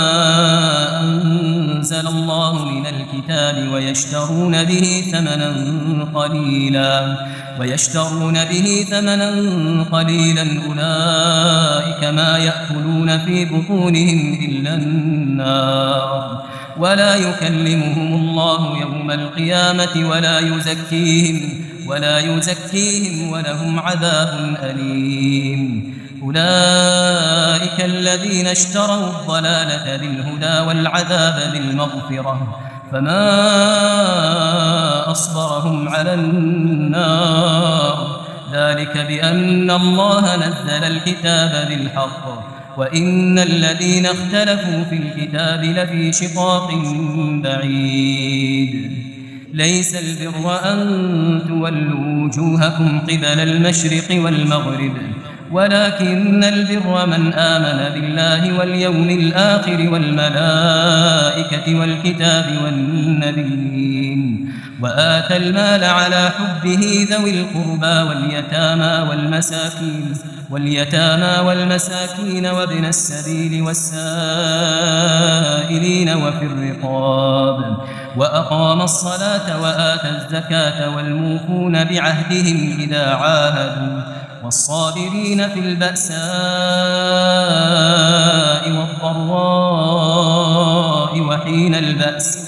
أنزل الله من الكتاب ويشترون به ثمنا قليلا ويشترون به ثمنا قليلا أولئك ما يأكلون في بطونهم إلا النار ولا يكلمهم الله يوم القيامة ولا يزكيهم ولا يزكيهم ولهم عذاب أليم أولئك الذين اشتروا الضلالة بالهدى والعذاب بالمغفرة فما أصبرهم على النار ذلك بأن الله نزل الكتاب بالحق وإن الذين اختلفوا في الكتاب لفي شقاق بعيد ليس البر أن تولوا وجوهكم قبل المشرق والمغرب ولكن البر من آمن بالله واليوم الآخر والملائكة والكتاب والنبيين وآتى المال على حبه ذوي القربى واليتامى والمساكين واليتامى والمساكين وابن السبيل والسائلين وفي الرقاب وأقام الصلاة وآتى الزكاة والموفون بعهدهم إذا عاهدوا والصابرين في البأساء والضراء وحين البأس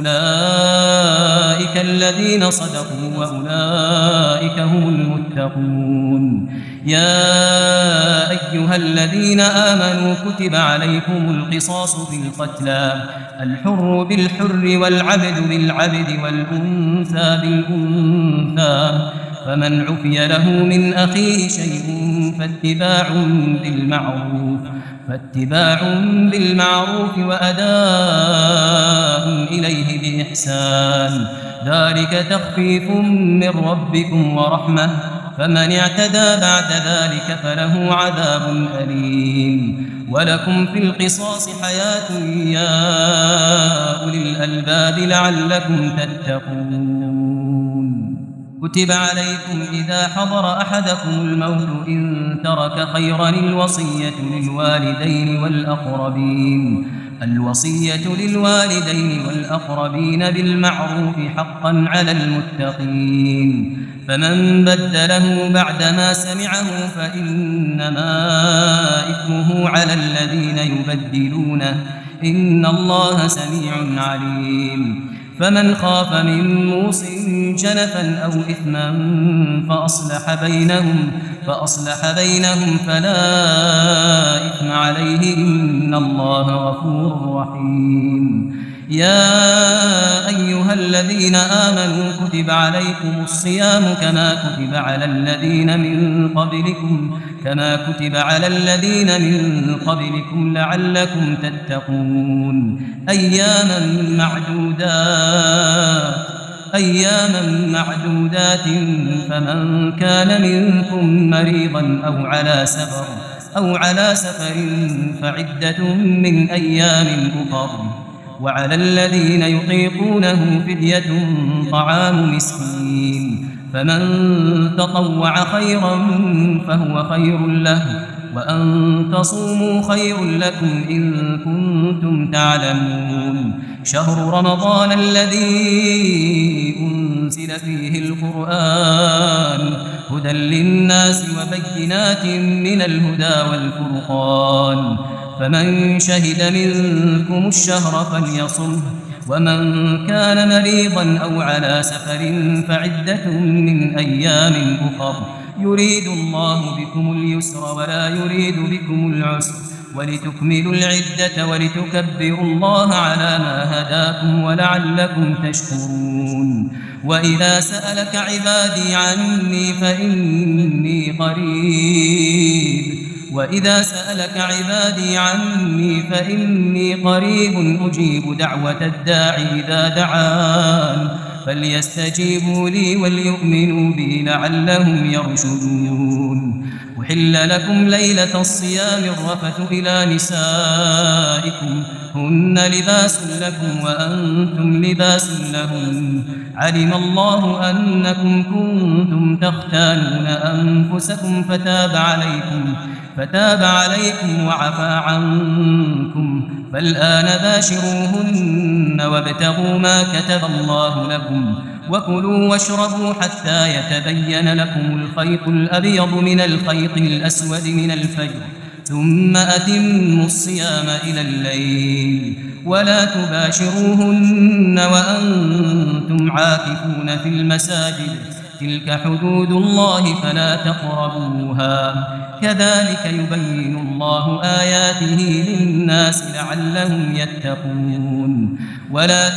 أولئك الذين صدقوا وأولئك هم المتقون. يا أيها الذين آمنوا كتب عليكم القصاص في القتلى الحر بالحر والعبد بالعبد والأنثى بالأنثى فمن عفي له من أخيه شيء فاتباع بالمعروف فاتباع بالمعروف وأداء إليه بإحسان ذلك تخفيف من ربكم ورحمة فمن اعتدى بعد ذلك فله عذاب أليم. ولكم في القصاص حياة يا أولي الألباب لعلكم تتقون. كتب عليكم إذا حضر أحدكم الموت إن ترك خيرا الوصية للوالدين والأقربين الوصية للوالدين والأقربين بالمعروف حقا على المتقين فمن بدله بعدما سمعه فإنما إثمه على الذين يبدلونه إن الله سميع عليم. فمن خاف من موص جنفا أو إثما فأصلح بينهم فأصلح بينهم فلا إثم عليه إن الله غفور رحيم. يا أيها الذين آمنوا كتب عليكم الصيام كما كتب على الذين من قبلكم كما كتب على الذين من قبلكم لعلكم تتقون. أياما معدودات أياما معدودات فمن كان منكم مريضا أو على سفر أو على سفر فعدة من أيام أخر وعلى الذين يطيقونه فدية طعام مسكين فمن تطوع خيرا فهو خير له وأن تصوموا خير لكم إن كنتم تعلمون. شهر رمضان الذي أنزل فيه القرآن هدى للناس وبينات من الهدى والفرقان فمن شهد منكم الشهر فليصمه ومن كان مريضا أو على سفر فعدة من أيام أخر يريد الله بكم اليسر ولا يريد بكم العسر ولتكملوا العدة ولتكبروا الله على ما هداكم ولعلكم تشكرون. وإذا سألك عبادي عني فإني قريب وإذا سألك عبادي عني فإني قريب أجيب دعوة الداعي إذا دعان فليستجيبوا لي وليؤمنوا بي لعلهم يرشدون. أحل لكم ليلة الصيام الرفث إلى نسائكم هن لباس لكم وأنتم لباس لهن علم الله أنكم كنتم تختانون أنفسكم فتاب عليكم فتاب عليكم وعفى عنكم فالآن باشروهن وابتغوا ما كتب الله لكم وكلوا واشربوا حتى يتبين لكم الخيط الأبيض من الخيط الأسود من الفجر ثم أتموا الصيام إلى الليل ولا تباشروهن وأنتم عاكفون في المساجد تلك حدود الله فلا تقربوها كذلك يبين الله آياته للناس لعلهم يتقون. ولا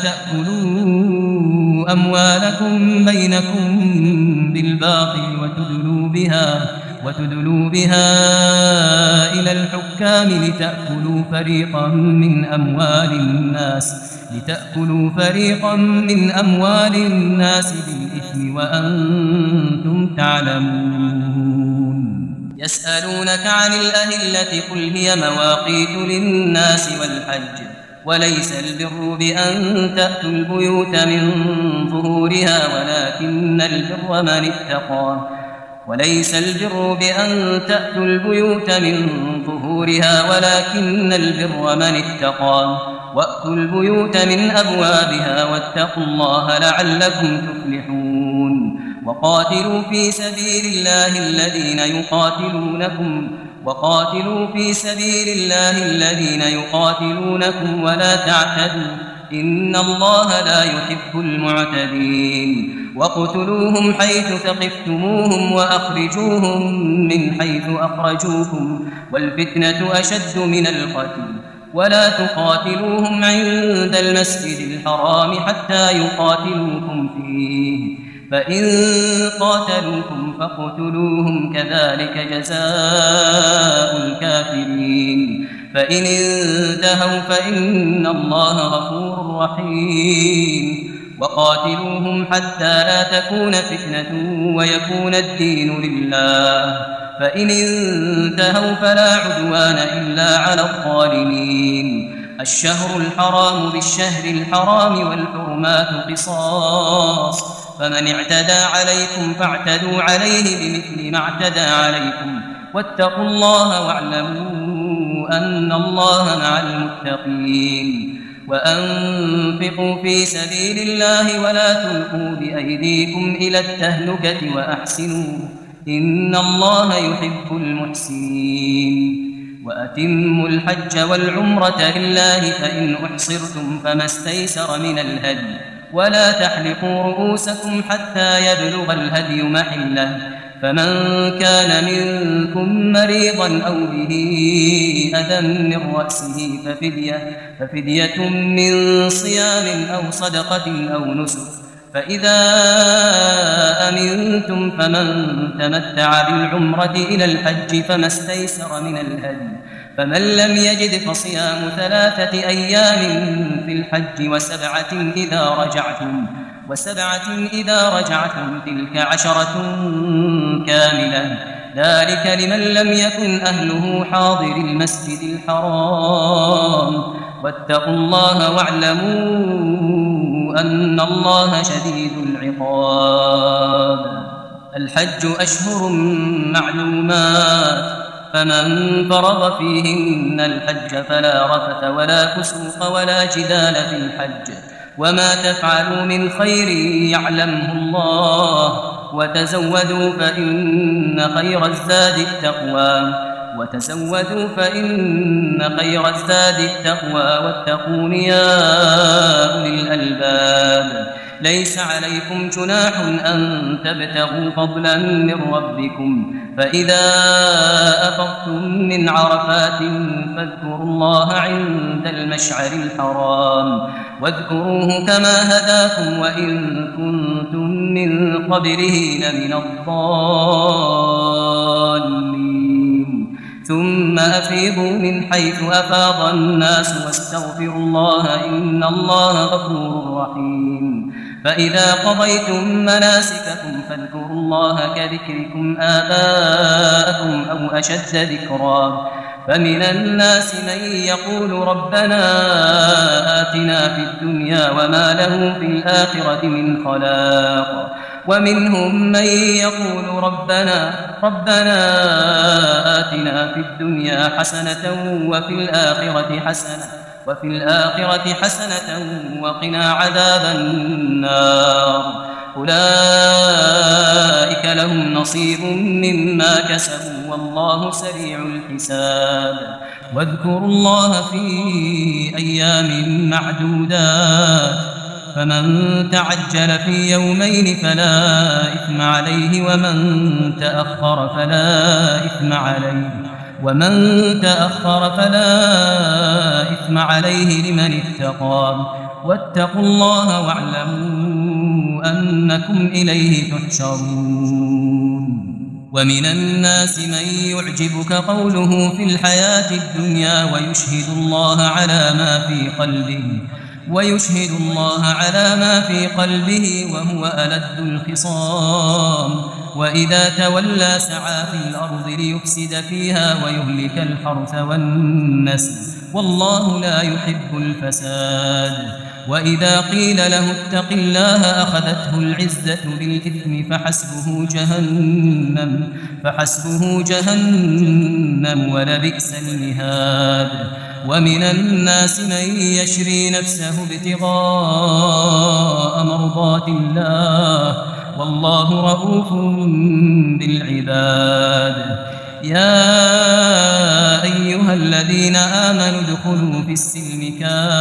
تأكلوا أموالكم بينكم بالباطل وتدلوا بها وتدلوا بها إلى الحكام لتأكلوا فريقا من أموال الناس لتأكلوا فريقا من أموال الناس بالإثم وأنتم تعلمون. يسألونك عن الأهلة قل هي مواقيت للناس والحج وليس البر بأن تأتوا البيوت من ظهورها ولكن البر من اتقى وليس البر بأن تأتوا البيوت من ظهورها ولكن البر من اتقى وأتوا البيوت من أبوابها واتقوا الله لعلكم تفلحون وقاتلوا في سبيل الله الذين يقاتلونكم وقاتلوا في سبيل الله الذين يقاتلونكم ولا تعتدوا إن الله لا يحب المعتدين وقتلوهم حيث ثقفتموهم وأخرجوهم من حيث أخرجوكم والفتنة أشد من القتل ولا تقاتلوهم عند المسجد الحرام حتى يقاتلوكم فيه فإن قاتلوكم فاقتلوهم كذلك جزاء الكافرين فإن انتهوا فإن الله غفور رحيم وقاتلوهم حتى لا تكون فتنة ويكون الدين لله فإن انتهوا فلا عدوان إلا على الظالمين الشهر الحرام بالشهر الحرام والحرمات قصاص فمن اعتدى عليكم فاعتدوا عليه بمثل ما اعتدى عليكم واتقوا الله واعلموا أن الله مع المتقين وأنفقوا في سبيل الله ولا تلقوا بأيديكم إلى التهلكة وأحسنوا إن الله يحب المحسنين وأتموا الحج والعمرة لله فإن أحصرتم فما استيسر من الهدي ولا تحلقوا رؤوسكم حتى يبلغ الهدي محله فمن كان منكم مريضا أو به أذى من رأسه ففدية, ففدية من صيام أو صدقة أو نسك فإذا أمنتم فمن تمتع بالعمرة إلى الحج فما استيسر من الهدي فمن لم يجد فصيام ثلاثة أيام في الحج وسبعة إذا رجعتم وسبعة إذا رجعتم تلك عشرة كاملة ذلك لمن لم يكن أهله حاضر المسجد الحرام واتقوا الله واعلموا أن الله شديد العقاب الحج أشهر معلومات فمن فرض فيهن الحج فلا رفث ولا فسوق ولا جدال في الحج وما تفعلوا من خير يعلمه الله وتزودوا فإن خير الزاد التقوى وتزودوا فإن خير الزاد التقوى واتقون يا أولي الألباب ليس عليكم جناح أن تبتغوا فضلا من ربكم فإذا أفضتم من عرفات فاذكروا الله عند المشعر الحرام واذكروه كما هداكم وإن كنتم من قبله لمن الضالين ثم أفيضوا من حيث أفاض الناس واستغفروا الله إن الله غفور رحيم فإذا قضيتم مناسككم فاذكروا الله كذكركم آباءكم أو أشد ذكرا فمن الناس من يقول ربنا آتنا في الدنيا وما له في الآخرة من خلاق ومنهم من يقول ربنا ربنا آتنا في الدنيا حسنة وفي الآخرة حسنة وفي الآخرة حسنة وقنا عذاب النار أولئك لهم نصيب مما كسبوا والله سريع الحساب واذكروا الله في أيام معدودات فمن تعجل في يومين فلا إثم عليه ومن تأخر فلا إثم عليه ومن تأخر فلا إثم عليه لمن اتقى واتقوا الله واعلموا أنكم إليه تحشرون ومن الناس من يعجبك قوله في الحياة الدنيا ويشهد الله على ما في قلبه ويشهد الله على ما في قلبه وهو ألد الخصام وإذا تولى سعى في الأرض ليفسد فيها ويهلك الحرث والنسل والله لا يحب الفساد وإذا قيل له اتق الله أخذته العزة بالإثم فحسبه جهنم فحسبه جهنم ولبئس المهاد ومن الناس من يشري نفسه ابتغاء مرضات الله والله رؤوف بالعباد يا أيها الذين آمنوا ادخلوا في السلم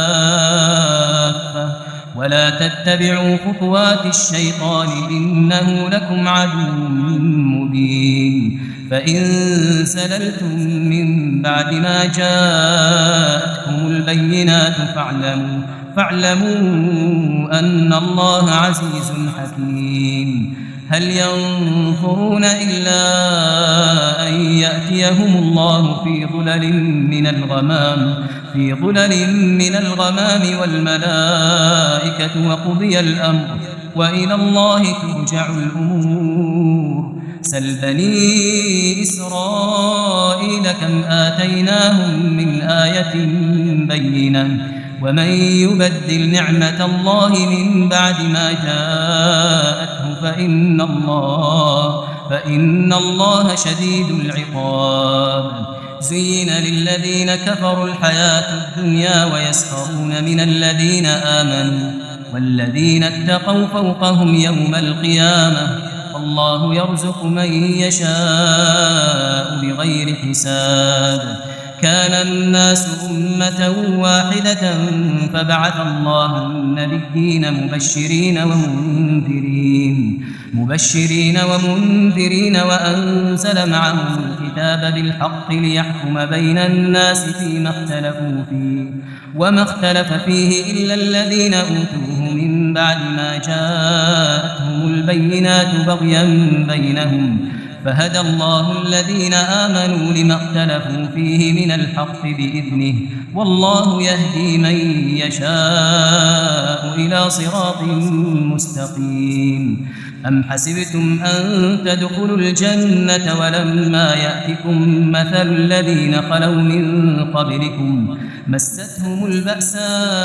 كافة ولا تتبعوا خطوات الشيطان إنه لكم عدو مبين فإن سللتم من بعد ما جاءتكم البينات فاعلموا فاعلموا أن الله عزيز حكيم هل ينظرون إلا أن يأتيهم الله في ظلل من الغمام في ظلل من الغمام والملائكة وقضي الأمر وإلى الله ترجع الأمور سل بني إسرائيل كم آتيناهم من آية بينة ومن يبدل نعمة الله من بعد ما جاءته فإن الله فإن الله شديد العقاب زين للذين كفروا الحياة الدنيا ويسخرون من الذين آمنوا والذين اتقوا فوقهم يوم القيامة والله يرزق من يشاء بغير حساب كان الناس أمة واحدة فبعث الله النبيين مبشرين ومنذرين مبشرين ومنذرين وأنزل معهم الكتاب بالحق ليحكم بين الناس فيما اختلفوا فيه وما اختلف فيه إلا الذين أوتوه من بعد ما جاءتهم البينات بغيا بينهم فهدى الله الذين آمنوا لما اختلفوا فيه من الحق بإذنه والله يهدي من يشاء إلى صراط مستقيم أم حسبتم أن تدخلوا الجنة ولما يأتكم مثل الذين خلوا من قبلكم مستهم البأساء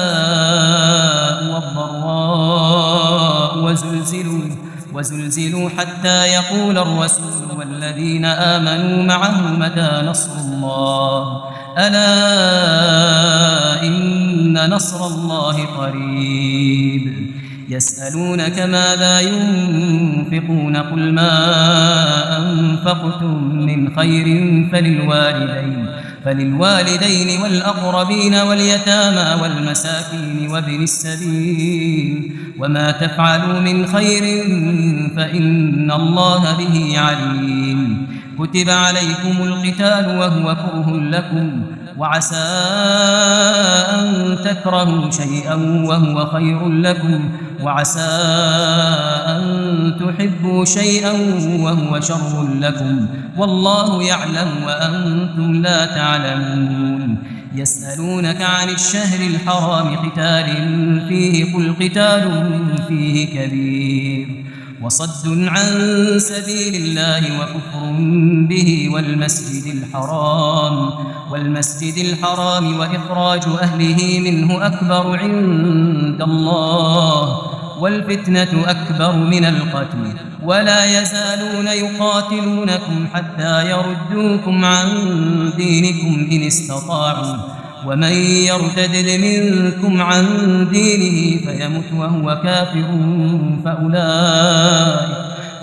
والضراء وزلزلوا وزلزلوا حتى يقول الرسول والذين آمنوا معه متى نصر الله ألا إن نصر الله قريب يسألونك ماذا ينفقون قل ما أنفقتم من خير فللوالدين فللوالدين والأقربين واليتامى والمساكين وابن السبيل وما تفعلوا من خير فإن الله به عليم كتب عليكم القتال وهو كره لكم وعسى أن تكرهوا شيئا وهو خير لكم وعسى أن تحبوا شيئا وهو شر لكم والله يعلم وأنتم لا تعلمون يسألونك عن الشهر الحرام قتال فيه قل قتال فيه كبير وصد عن سبيل الله وكفر به والمسجد الحرام والمسجد الحرام وإخراج أهله منه أكبر عند الله والفتنة أكبر من القتل ولا يزالون يقاتلونكم حتى يردوكم عن دينكم إن استطاعوا ومن يرتد منكم عن دينه فيمت وهو كافر فأولئك,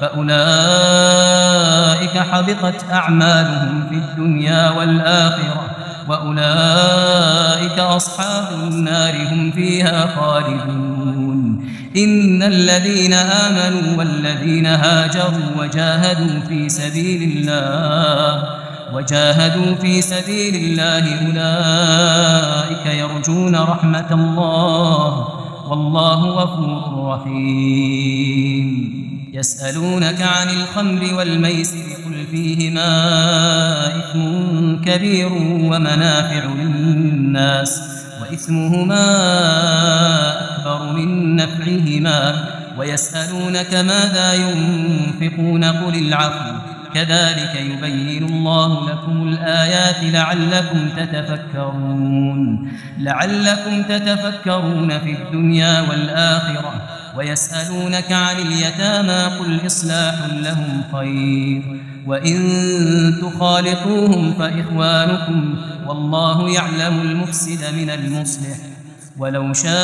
فأولئك حبطت أعمالهم في الدنيا والآخرة وأولئك أصحاب النار هم فيها خالدون إن الذين آمنوا والذين هاجروا وجاهدوا في سبيل الله وجاهدوا في سبيل الله أولئك يرجون رحمة الله والله غفور رحيم يسألونك عن الخمر والميسر قل فيهما إثم كبير ومنافع للناس وإثمهما أكبر من نفعهما ويسألونك ماذا ينفقون قل العفو كذلك يبين الله لكم الآيات لعلكم تتفكرون لعلكم تتفكرون في الدنيا والآخرة ويسألونك عن اليتامى قل إصلاح لهم خير وإن تخالطوهم فإخوانكم والله يعلم المفسد من المصلح ولو شاء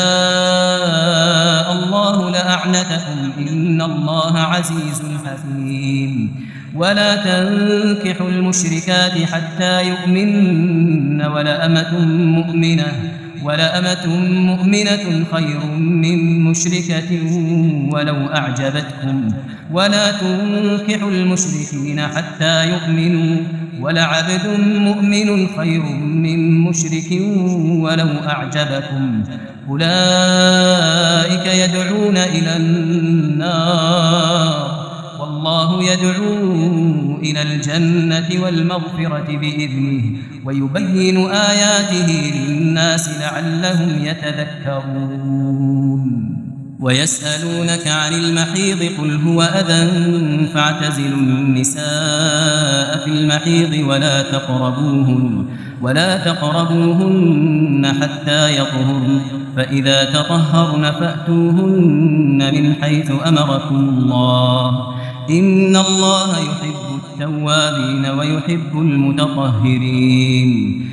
الله لأعنتكم إن الله عزيز حكيم ولا تنكحوا المشركات حتى يؤمنن ولأمة مؤمنة ولأمة مؤمنة خير من مشركة ولو أعجبتكم ولا تنكحوا المشركين حتى يؤمنوا ولعبد مؤمن خير من مشرك ولو أعجبكم أولئك يدعون إلى النار والله يدعو إلى الجنة والمغفرة بإذنه ويبين آياته للناس لعلهم يتذكرون ويسألونك عن المحيض قل هو أذى فاعتزلوا النساء في المحيض ولا تقربوهن ولا تقربوهن حتى يطهرن فإذا تطهرن فأتوهن من حيث أمركم الله إن الله يحب التوابين ويحب المتطهرين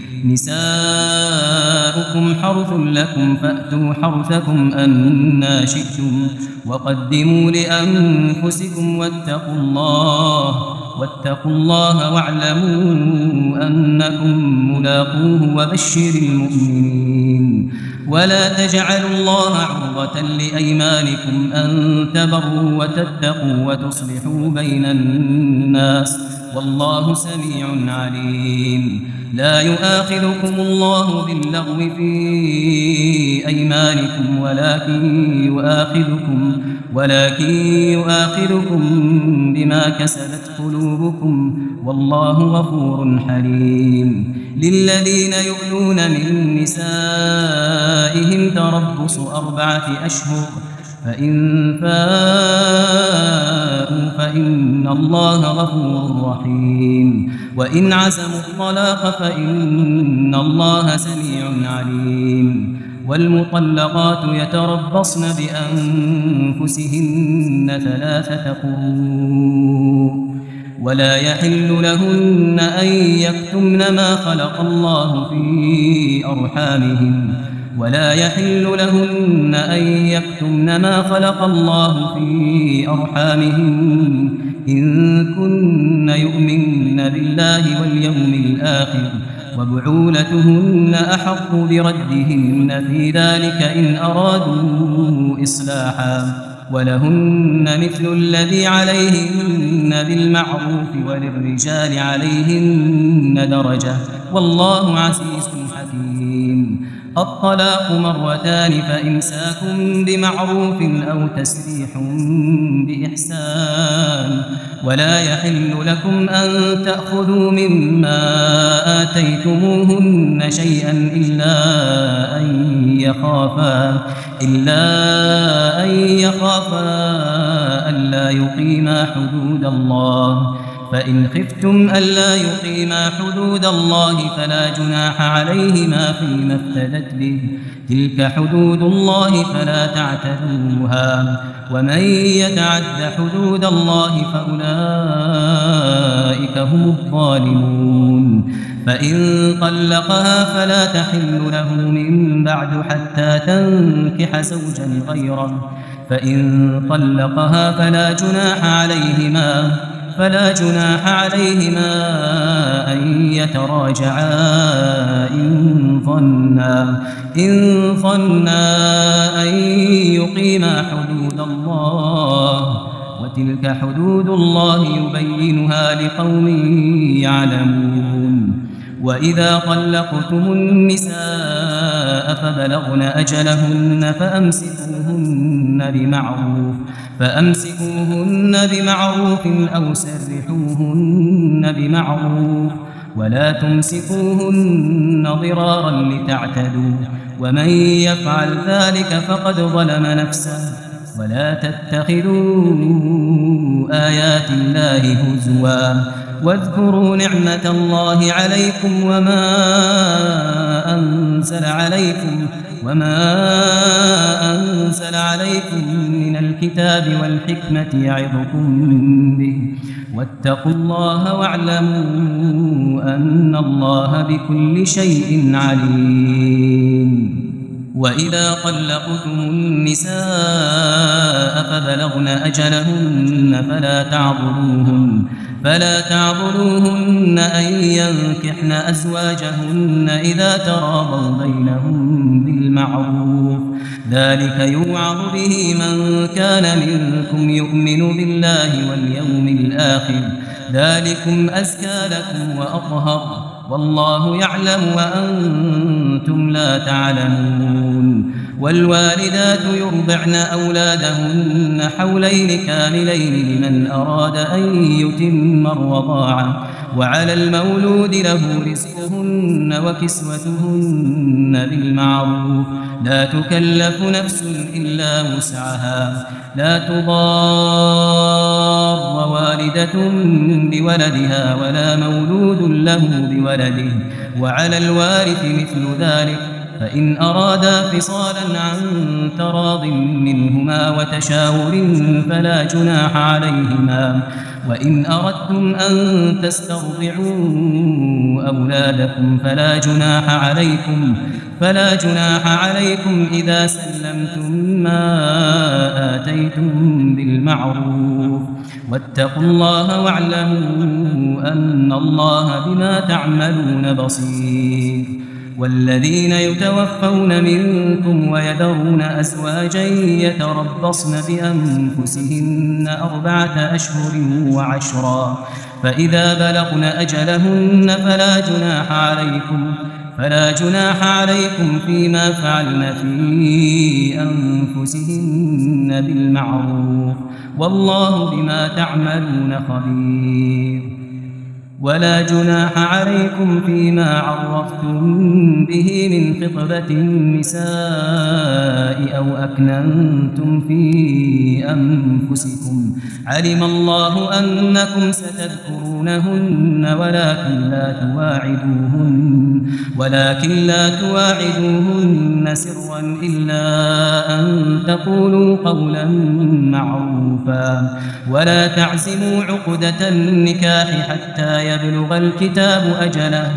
نساؤكم حرث لكم فأتوا حرثكم أنى شئتم وقدموا لأنفسكم واتقوا الله واتقوا الله واعلموا أنكم ملاقوه وبشر المؤمنين ولا تجعلوا الله عرضة لأيمانكم أن تبروا وتتقوا وتصلحوا بين الناس والله سميع عليم لا يؤاخذكم الله باللغو في أيمانكم ولكن يؤاخذكم ولكن يؤاخذكم بما كسبت قلوبكم والله غفور حليم للذين يؤلون من نسائهم تربص أربعة أشهر فإن فاءوا فإن الله غفور رحيم وإن عزموا الطلاق فإن الله سميع عليم والمطلقات يتربصن بأنفسهن ثلاثة قروء ولا يحل لهن أن يكتمن ما خلق الله في أرحامهن ولا يحل لهن أن يكتمن ما خلق الله في أرحامهن إن كن يؤمن بالله واليوم الآخر وبعولتهن أحق بردهن في ذلك إن أرادوا إصلاحا ولهن مثل الذي عليهن بالمعروف وللرجال عليهن درجة والله عزيز حكيم الطلاق مرتان فإمساك بمعروف أو تسريح بإحسان ولا يحل لكم أن تأخذوا مما آتيتموهن شيئا إلا أن يخافا إلا أن يخافا ألا يقيما حدود الله فإن خفتم ألا يقيما حدود الله فلا جناح عليهما فيما افتدت به تلك حدود الله فلا تعتدوها ومن يتعد حدود الله فأولئك هم الظالمون فإن طلقها فلا تحل له من بعد حتى تنكح زوجا غيره فإن طلقها فلا جناح عليهما فلا جناح عليهما أن يتراجعا إن ظنا إن ظنا أن يقيما حدود الله وتلك حدود الله يبينها لقوم يعلمون وإذا طلقتم النساء فبلغن أجلهن فأمسكوهن بمعروف فأمسكوهن بمعروف أو سرحوهن بمعروف ولا تمسكوهن ضرارا لتعتدوا ومن يفعل ذلك فقد ظلم نفسه ولا تتخذوا آيات الله هزوا واذكروا نعمة الله عليكم وما أنزل عليكم وما أنزل عليكم من الكتاب والحكمة يعظكم به واتقوا الله واعلموا أن الله بكل شيء عليم. وإذا طلقتم النساء فبلغن أجلهن فلا تعضلوهن فلا تعضلوهن أن ينكحن أزواجهن إذا تراضوا بينهم بالمعروف ذلك يوعظ به من كان منكم يؤمن بالله واليوم الآخر ذلكم أزكى لكم وأطهر والله يعلم وأنتم لا تعلمون. والوالدات يرضعن أولادهن حولين كاملين لمن أراد أن يتم الرضاعة وعلى المولود له رزقهن وكسوتهن بالمعروف لا تكلف نفس إلا وسعها لا تضار والدة بولدها ولا مولود له بولده وعلى الوارث مثل ذلك فإن أرادا فصالا عن تراض منهما وتشاور فلا جناح عليهما وإن أردتم أن تسترضعوا أولادكم فلا جناح عليكم فلا جناح عليكم إذا سلمتم ما آتيتم بالمعروف واتقوا الله واعلموا أن الله بما تعملون بصير. والذين يتوفون منكم ويذرون أزواجا يتربصن بأنفسهن أربعة أشهر وعشرا فإذا بلغن أجلهن فلا جناح عليكم فلا جناح عليكم فيما فعلن في أنفسهن بالمعروف والله بما تعملون خبير. ولا جناح عليكم فيما عرفتم به من خطبة النساء أو أكننتم في أنفسكم علم الله أنكم ستذكرونهن ولكن لا تواعدوهن ولكن لا تواعدوهن سرا إلا أن تقولوا قولا معروفا ولا تعزموا عقدة النكاح حتى يبلغ الكتاب أجله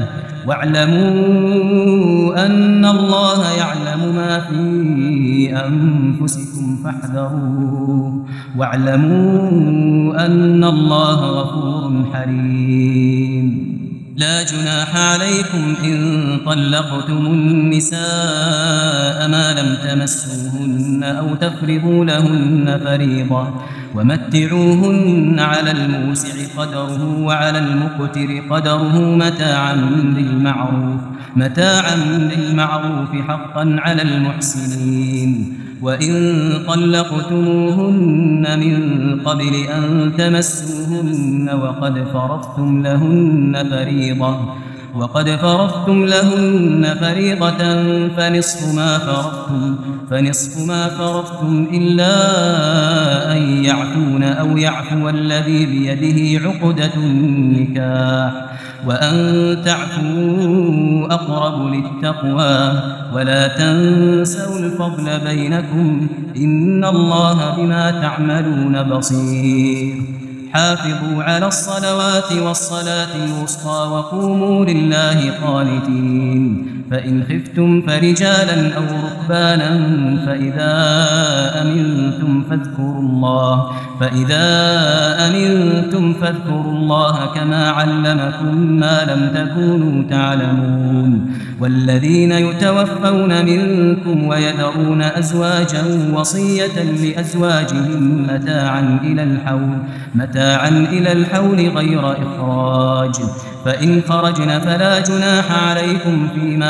واعلموا أن الله يعلم ما في أنفسكم فاحذروه واعلموا أن الله غفور حليم. لا جناح عليكم إن طلقتم النساء ما لم تمسوهن أو تفرضوا لهن فريضة ومتعوهن على الموسع قدره وعلى المقتر قدره متاعا بالمعروف متاعا بالمعروف حقا على المحسنين. وإن طلقتموهن من قبل أن تمسوهن وقد فرضتم لهن فريضة وقد فرضتم لهن فريضة فنصف ما فرضتم فنصف ما فرضتم إلا أن يعفون أو يعفو الذي بيده عقدة النكاح وأن تعفوا أقرب للتقوى ولا تنسوا الفضل بينكم إن الله بما تعملون بصير. حافظوا على الصلوات والصلاة الوسطى وقوموا لله قانتين فإن خفتم فرجالا أو ركبانا فإذا أمنتم فاذكروا الله فإذا أمنتم فاذكروا الله كما علمكم ما لم تكونوا تعلمون. والذين يتوفون منكم ويذرون أزواجا وصية لأزواجهم متاعا إلى الحول متاعا إلى الحول غير إخراج فإن خرجن فلا جناح عليكم فيما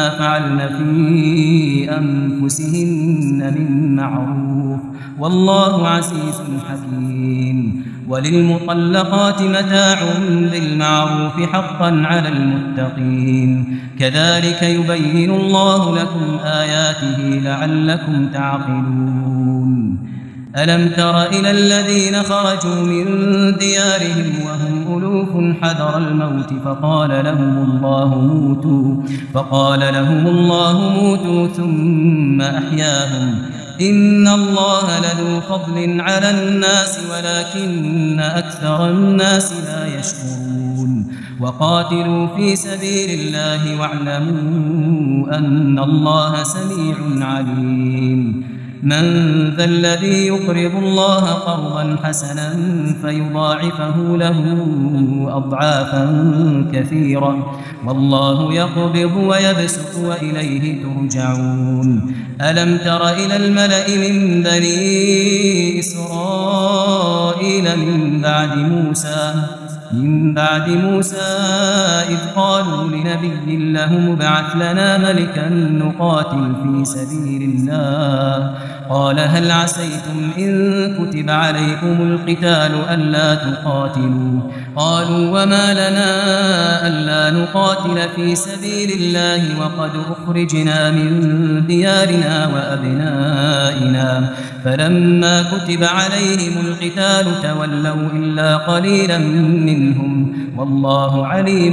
ما فعلن في أنفسهن من معروف والله عزيز حكيم. وللمطلقات متاع بالمعروف حقا على المتقين كذلك يبين الله لكم آياته لعلكم تعقلون. ألم تر إلى الذين خرجوا من ديارهم وهم ألوف حذر الموت فقال لهم الله موتوا فقال لهم الله موتوا ثم أحياهم إن الله لذو فضل على الناس ولكن أكثر الناس لا يشكرون. وقاتلوا في سبيل الله واعلموا أن الله سميع عليم. من ذا الذي يقرض الله قرضا حسنا فيضاعفه له أضعافا كثيرة والله يقبض ويبسط وإليه ترجعون. ألم تر إلى الملأ من بني إسرائيل من بعد موسى من بعد موسى إذ قالوا لنبي له ابعث لنا ملكا نقاتل في سبيل الله قال هل عسيتم إن كتب عليكم القتال ألا تقاتلوا قالوا وما لنا ألا نقاتل في سبيل الله وقد أخرجنا من ديارنا وأبنائنا فلما كتب عليهم القتال تولوا إلا قليلا منهم والله عليم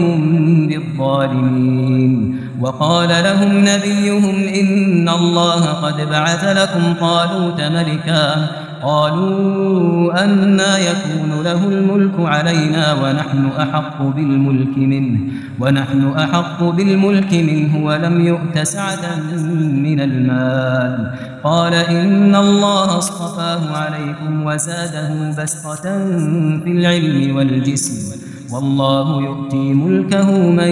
بالظالمين. وقال لهم نبيهم إن الله قد بعث لكم طالوت ملكا قالوا أنى يكون له الملك علينا ونحن أحق بالملك منه ونحن أحق بالملك منه ولم يؤت سعة من المال قال إن الله اصطفاه عليكم وزاده بسطة في العلم والجسم والله يؤتي ملكه من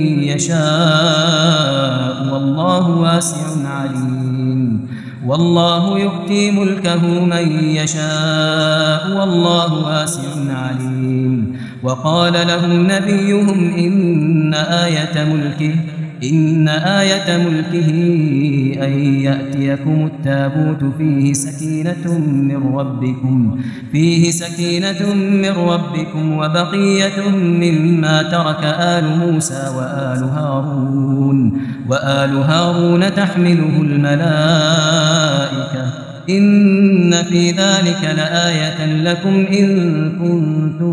يشاء والله واسع عليم. والله يؤتي ملكه من يشاء والله واسع عليم. وقال لهم نبيهم إن آية ملكه إن آية ملكه أن يأتيكم التابوت فيه سكينة من ربكم فيه سكينة من ربكم وبقية مما ترك آل موسى وآل هارون وآل هارون تحمله الملائكة إن في ذلك لآية لكم إن كنتم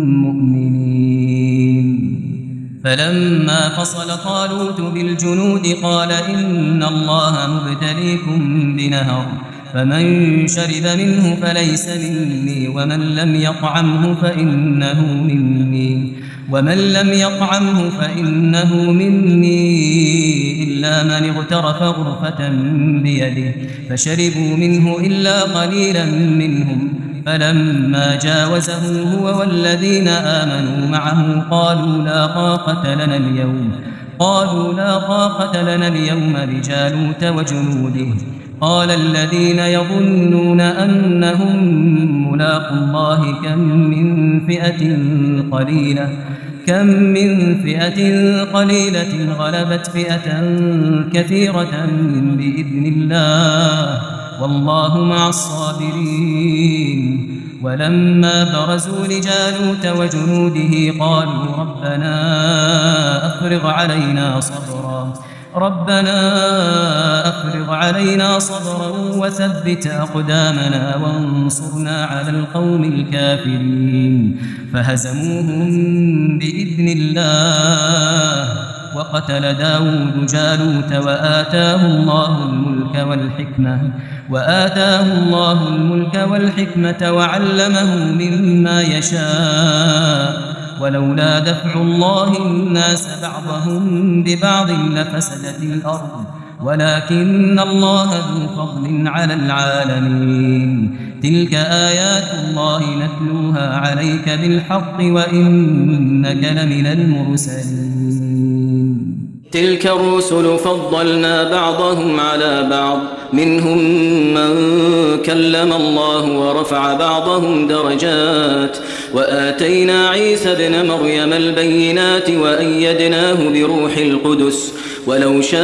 مؤمنين. فلما فصل طالوت بالجنود قال إن الله مبتليكم بنهر فمن شرب منه فليس مني ومن لم يطعمه فإنه مني ومن لم يطعمه فإنه مني إلا من اغترف غرفة بيده فشربوا منه إلا قليلا منهم فلما جاوزه هو والذين آمنوا معه قالوا لا طاقة لنا اليوم قالوا لا طاقة لنا اليوم بجالوت وجنوده قال الذين يظنون أنهم ملاقو الله كم من فئة قليلة كم من فئة قليلة غلبت فئة كثيرة بإذن الله والله مع الصابرين. ولما برزوا لجالوت وجنوده قالوا ربنا أفرغ علينا صبرا ربنا أفرغ علينا صبرا وثبت أقدامنا وانصرنا على القوم الكافرين فهزموهم بإذن الله وقتل داود جالوت وآتاه الله الملك والحكمة وآتاه الله الملك والحكمة وعلمه مما يشاء ولولا دفع الله الناس بعضهم ببعض لفسدت الأرض ولكن الله ذو فضل على العالمين. تلك آيات الله نتلوها عليك بالحق وإنك لمن المرسلين. تلك الرسل فضلنا بعضهم على بعض منهم من كلم الله ورفع بعضهم درجات وآتينا عيسى ابن مريم البينات وأيدناه بروح القدس ولو شاء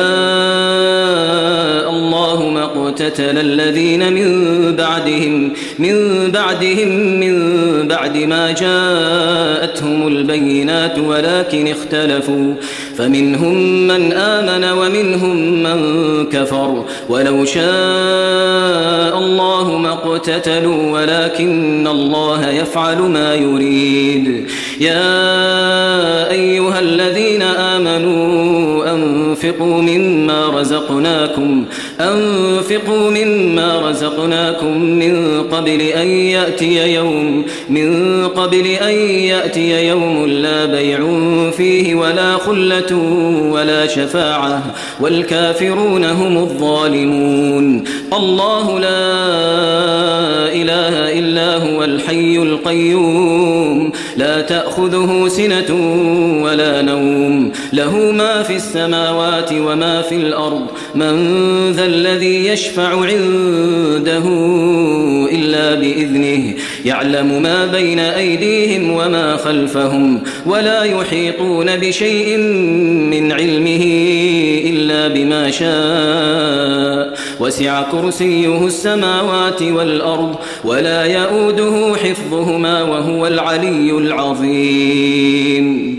الله ما اقتتل الذين من بعدهم من بعدهم من بعد ما جاءتهم البينات ولكن اختلفوا فمنهم من آمن ومنهم من كفر ولو شاء الله ما اقتتلوا ولكن الله يفعل ما يريد يا أيها الذين آمنوا أنفقوا مما رزقناكم أنفقوا مما رزقناكم من قبل أن يأتي يوم من قبل أن يأتي يوم لا بيع فيه ولا خلة ولا شفاعة والكافرون هم الظالمون الله لا إله إلا هو الحي القيوم لا تأخذه سنة ولا نوم له ما في السماوات وما في الأرض من ذا الذي يشفع عنده إلا بإذنه يعلم ما بين أيديهم وما خلفهم ولا يحيطون بشيء من علمه إلا بما شاء وسع كرسيه السماوات والأرض ولا يؤوده حفظهما وهو العلي العظيم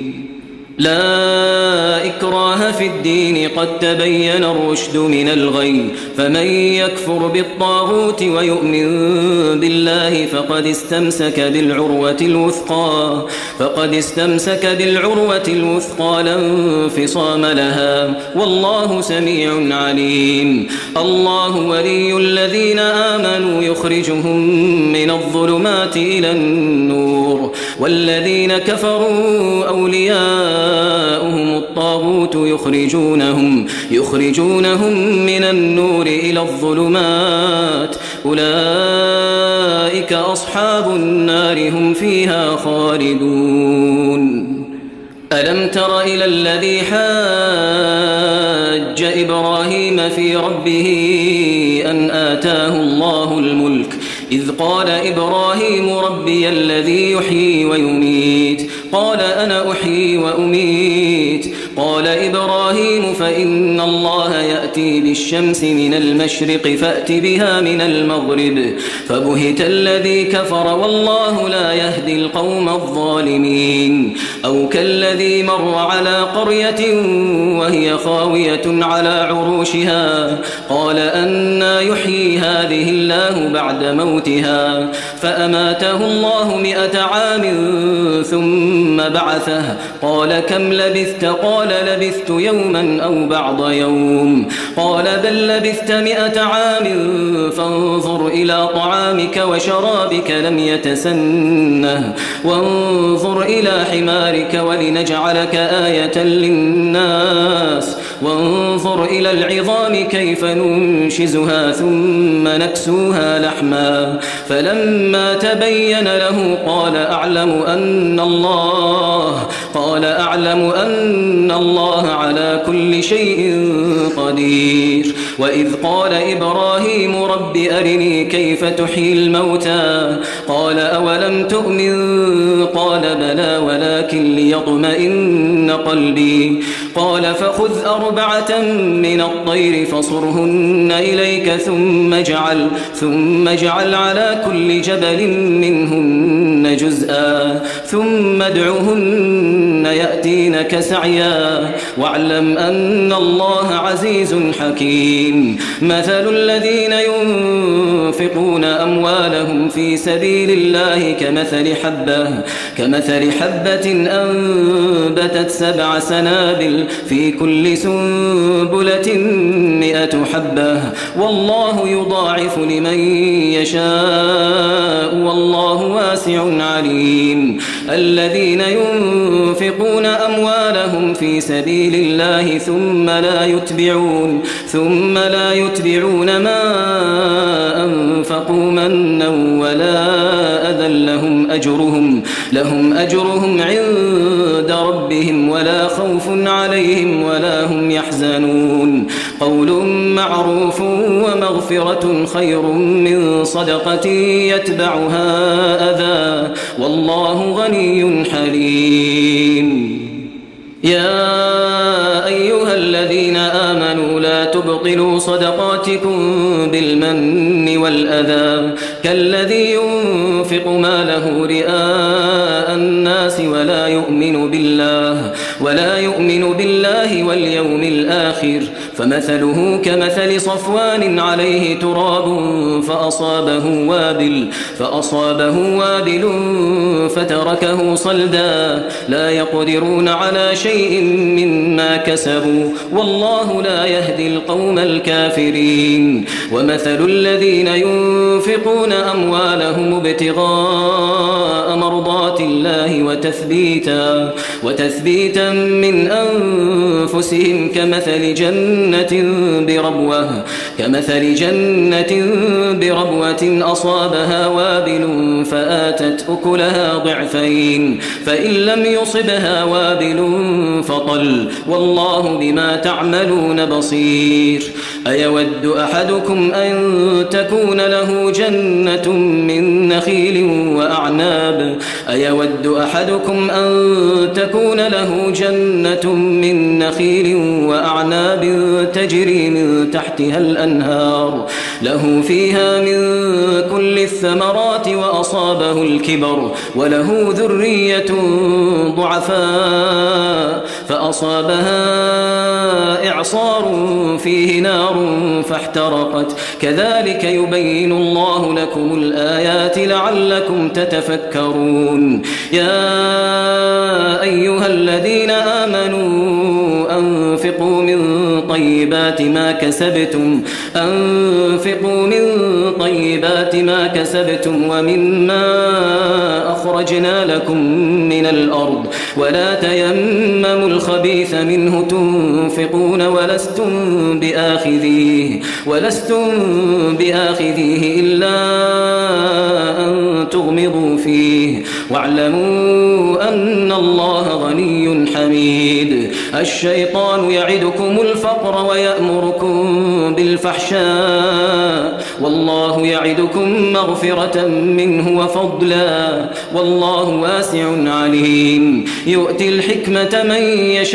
لا إكراه في الدين قد تبين الرشد من الغي فمن يكفر بالطاغوت ويؤمن بالله فقد استمسك بالعروة الوثقى فقد استمسك بالعروة الوثقى لا انفصام لها والله سميع عليم الله ولي الذين آمنوا يخرجهم من الظلمات إلى النور والذين كفروا أولياؤهم الطاغوت يخرجونهم يخرجونهم من النور إلى الظلمات أولئك أصحاب النار هم فيها خالدون ألم تر إلى الذي حاج إبراهيم في ربه أن آتاه الله الملك إذ قال إبراهيم ربي الذي يحيي ويميت قال أنا أحيي وأميت قال إبراهيم فإن الله يأتي بالشمس من المشرق فأت بها من المغرب فبهت الذي كفر والله لا يهدي القوم الظالمين أو كالذي مر على قرية وهي خاوية على عروشها قال أنى يحيي هذه الله بعد موتها فأماته الله مئة عام ثم بعثه قال كم لبثت قال لبثت يوما أو بعض يوم قال بل لبثت مئة عام فانظر إلى طعامك وشرابك لم يتسنه وانظر إلى حمارك ولنجعلك آية للناس وانظر إلى العظام كيف ننشزها ثم نكسوها لحما فلما تبين له قال أعلم أن الله قال أعلم أن الله على كل شيء قدير وإذ قال إبراهيم رب أرني كيف تحيي الموتى قال أولم تؤمن قال بلى ولكن ليطمئن قلبي قال فخذ أربعة من الطير فصرهن إليك ثم اجعل ثم اجعل على كل جبل منهن جزءا ثم ادعهن يأتينك سعيا واعلم أن الله عزيز حكيم مثل الذين ينفقون أموالهم في سبيل الله كمثل حبة كمثل حبة أنبتت سبع سنابل في كل سنبلة مئة حبة والله يضاعف لمن يشاء والله واسع عليم الذين ينفقون أموالهم في سبيل الله ثم لا يتبعون ثم لا يتبعون ما أنفقوا منا ولا أذى حسنا لهم أجرهم لهم أجرهم عند ربهم ولا خوف عليهم ولا هم يحزنون قول معروف ومغفرة خير من صدقة يتبعها أذى والله غني حليم يا أيها الذين آمنوا لا تبطلوا صدقاتكم بالمن والأذى كالذي ينفق ماله رئاء الناس ولا يؤمن بالله ولا يؤمن بالله واليوم الآخر فمثله كمثل صفوان عليه تراب فأصابه وابل فأصابه وابل فتركه صلدا لا يقدرون على شيء مما كسبوا والله لا يهدي القوم الكافرين ومثل الذين ينفقون أموالهم ابتغاء مرضات الله وتثبيتا وتثبيتا من أنفسهم كمثل جنة بربوة كمثل جنة بربوة أصابها وابل فآتت أكلها ضعفين فإن لم يصبها وابل فطل والله بما تعملون بصير أيود أحدكم أن تكون له جنة من نخيل وأعناب أيود أحدكم أن تكون له جنة من نخيل وأعناب تجري من تحتها الأنهار له فيها من كل الثمرات وأصابه الكبر وله ذرية ضعفاء فأصابها إعصار فيه نار فاحترقت كذلك يبين الله لكم الآيات لعلكم تتفكرون يا أيها الذين آمنوا أنفقوا من طيبات ما كسبتم أنفقوا من طيبات ما كسبتم ومما أخرجنا لكم من الأرض ولا تيمموا الخبيث منه تنفقون ولستم بآخذيه ولستم بآخذيه إلا أن تغمضوا فيه واعلموا أن الله غني حميد الشيطان يعدكم الفقر ويأمركم بالفحشاء والله يعدكم مغفرة منه وفضلا والله واسع عليم يؤتي الحكمة من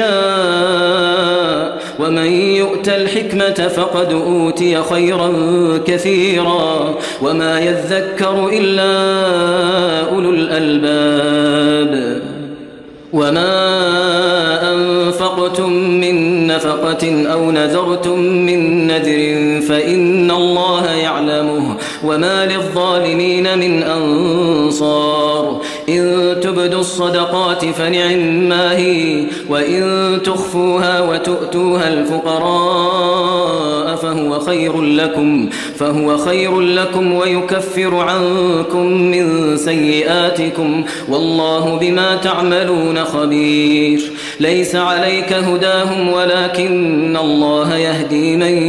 يشاء ومن يؤت الحكمة فقد أوتي خيرا كثيرا وما يذكر إلا أولو الألباب وما أنفقتم من نفقة أو نذرتم من نذر فإن الله يعلمه وما للظالمين من أنصار إن تبدوا الصدقات فنعما هي وإن تخفوها وتؤتوها الفقراء فهو خير لكم فهو خير لكم ويكفر عنكم من سيئاتكم والله بما تعملون خبير ليس عليك هداهم ولكن الله يهدي من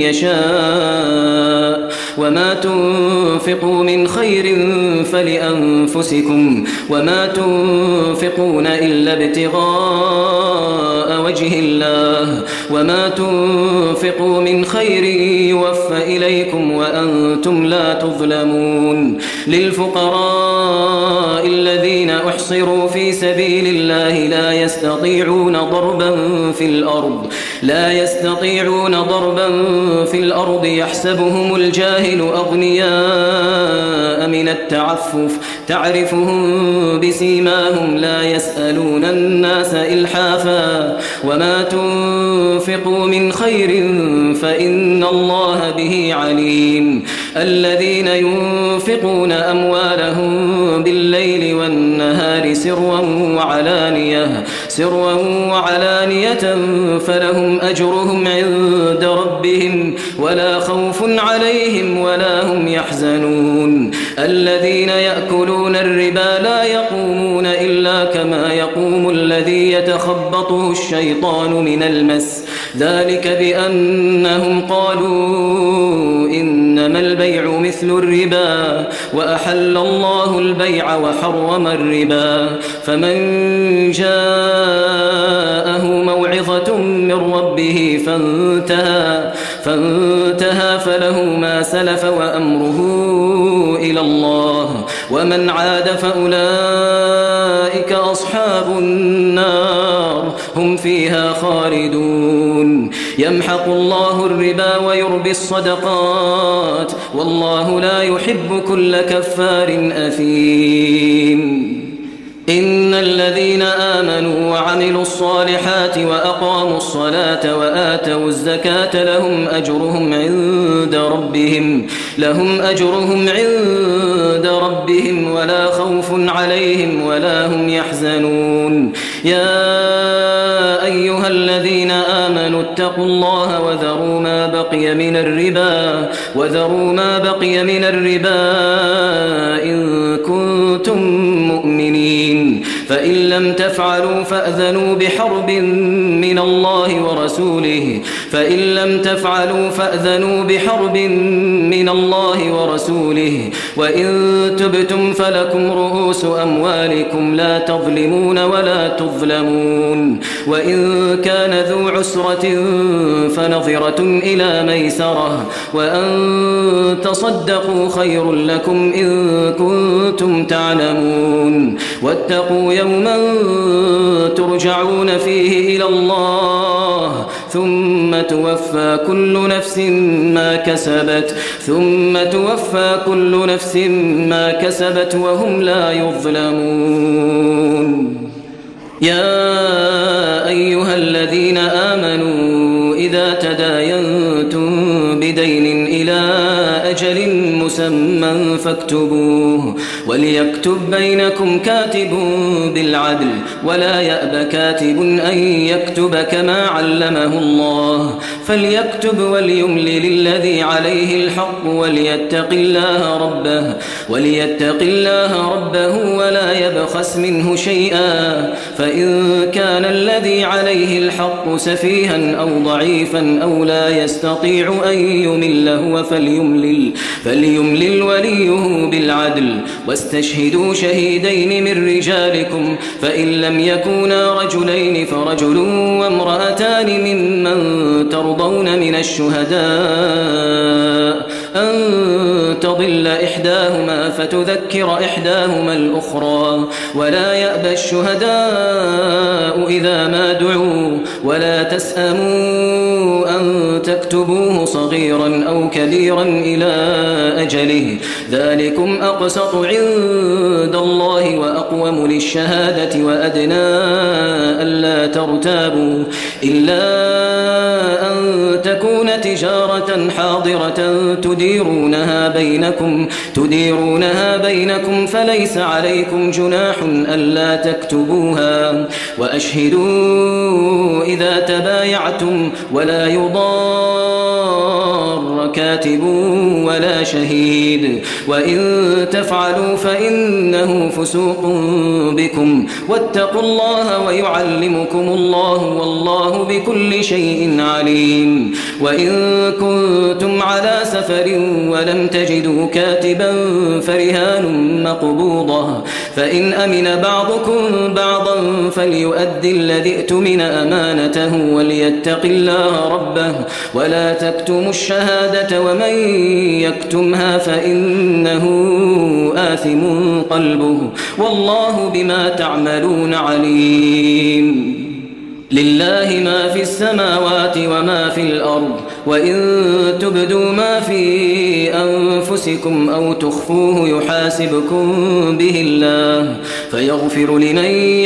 يشاء وما تنفقوا من خير فلأنفسكم وما تنفقون إلا ابتغاء وجه الله وما تنفقوا من خير يوفى إليكم وأنتم لا تظلمون للفقراء الذين أحصروا في سبيل الله لا يستطيعون ضربا في الأرض لا يستطيعون ضربا في الأرض يحسبهم الجاهل أغنياء من التعفف تعرفهم بسيماهم لا يسألون الناس إلحافا وما تنفقوا من خير فإن الله به عليم الذين ينفقون أموالهم بالليل والنهار سرا وعلانية سرا وعلانية فلهم أجرهم عند ربهم ولا خوف عليهم ولا هم يحزنون الذين يأكلون الربا لا يقومون إلا كما يقوم الذي يتخبطه الشيطان من المس ذلك بأنهم قالوا إنما البيع مثل مثل الربا وأحل الله البيع وحرم الربا فمن جاءه موعظة من ربه فانتهى, فانتهى فله ما سلف وأمره إلى الله ومن عاد فأولئك أصحاب النار هم فيها خالدون يمحق الله الربا ويربي الصدقات والله لا يحب كل كفار أثيم إن الذين آمنوا وعملوا الصالحات وأقاموا الصلاة وآتوا الزكاة لهم أجرهم عند ربهم لهم أجرهم عند ربهم ولا خوف عليهم ولا هم يحزنون يا أيها الذين آمنوا اتقوا الله وذروا ما بقي من الربا وذروا ما بقي من الربا إن كنتم مؤمنين فإن لم تفعلوا فأذنوا بحرب من الله ورسوله فإن لم تفعلوا فأذنوا بحرب من الله ورسوله وإن تبتم فلكم رؤوس أموالكم لا تظلمون ولا تظلمون وإن كان ذو عسرة فنظرة إلى ميسرة وأن تصدقوا خير لكم إن كنتم تعلمون واتقوا يوما ترجعون فيه إلى الله ثم توفى كل نفس ما كسبت ثم توفى كل نفس ما كسبت وهم لا يظلمون يا أيها الذين آمنوا إذا تداينتم بدين إلى أجل مسمى فاكتبوه وليكتب بينكم كاتب بالعدل ولا يأب كاتب أن يكتب كما علمه الله فليكتب وليملل الذي عليه الحق وليتق الله ربه وليتق الله ربه ولا يبخس منه شيئا فإن كان الذي عليه الحق سفيها أو ضعيفا أو لا يستطيع أن يمل هو فليملل, فليملل وليه بالعدل واستشهدوا شهيدين من رجالكم فإن لم يكونا رجلين فرجل وامرأتان ممن ترضون من الشهداء أن تضل إحداهما فتذكر إحداهما الأخرى ولا يأبى الشهداء إذا ما دعوا ولا تسأموا أن تكتبوه صغيرا أو كبيرا إلى أجله ذلكم أقسط عند الله وأقوم للشهادة وأدنى ألا ترتابوا إلا أن تكون تجارة حاضرة تديرونها بينكم تديرونها بينكم فليس عليكم جناح ألا تكتبوها وأشهدوا إذا تبايعتم ولا يضار كاتب ولا شهيد وإن تفعلوا فإنه فسوق بكم واتقوا الله ويعلمكم الله والله بكل شيء عليم وإن كنتم على سفر ولم تجدوا كاتبا فرهان مقبوضة فإن أمن بعضكم بعضا فليؤدي الذي ائتمن أمانته وليتق الله ربه ولا تكتموا الشهادة ومن يكتمها فإنه آثم قلبه والله بما تعملون عليم لله ما في السماوات وما في الأرض وإن تبدوا ما في أنفسكم أو تخفوه يحاسبكم به الله فيغفر لمن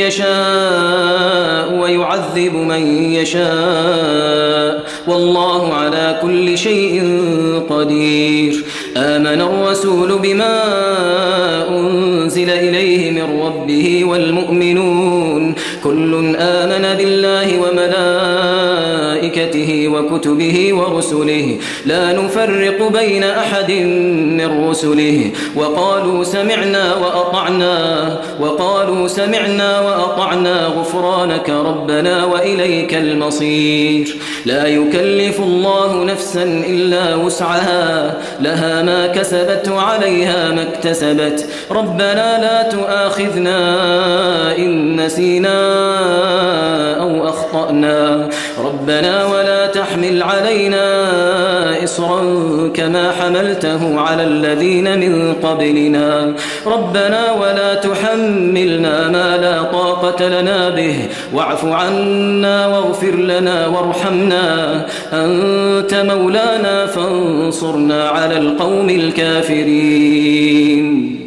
يشاء ويعذب من يشاء والله على كل شيء قدير آمن الرسول بما أنزل أنزل إليه من ربه والمؤمنون كل آمن بالله وملائكته وكتبه ورسله لا نفرق بين أحد من رسله وقالوا سمعنا وأطعنا وقالوا سمعنا وأطعنا غفرانك ربنا وإليك المصير لا يكلف الله نفسا إلا وسعها لها ما كسبت وعليها ما اكتسبت ربنا لا تؤاخذنا إن نسينا أو أخطأنا ربنا ولا تحمل علينا إصرا كما حملته على الذين من قبلنا ربنا ولا تحملنا ما لا طاقة لنا به واعف عنا واغفر لنا وارحمنا أنت مولانا فانصرنا على القوم الكافرين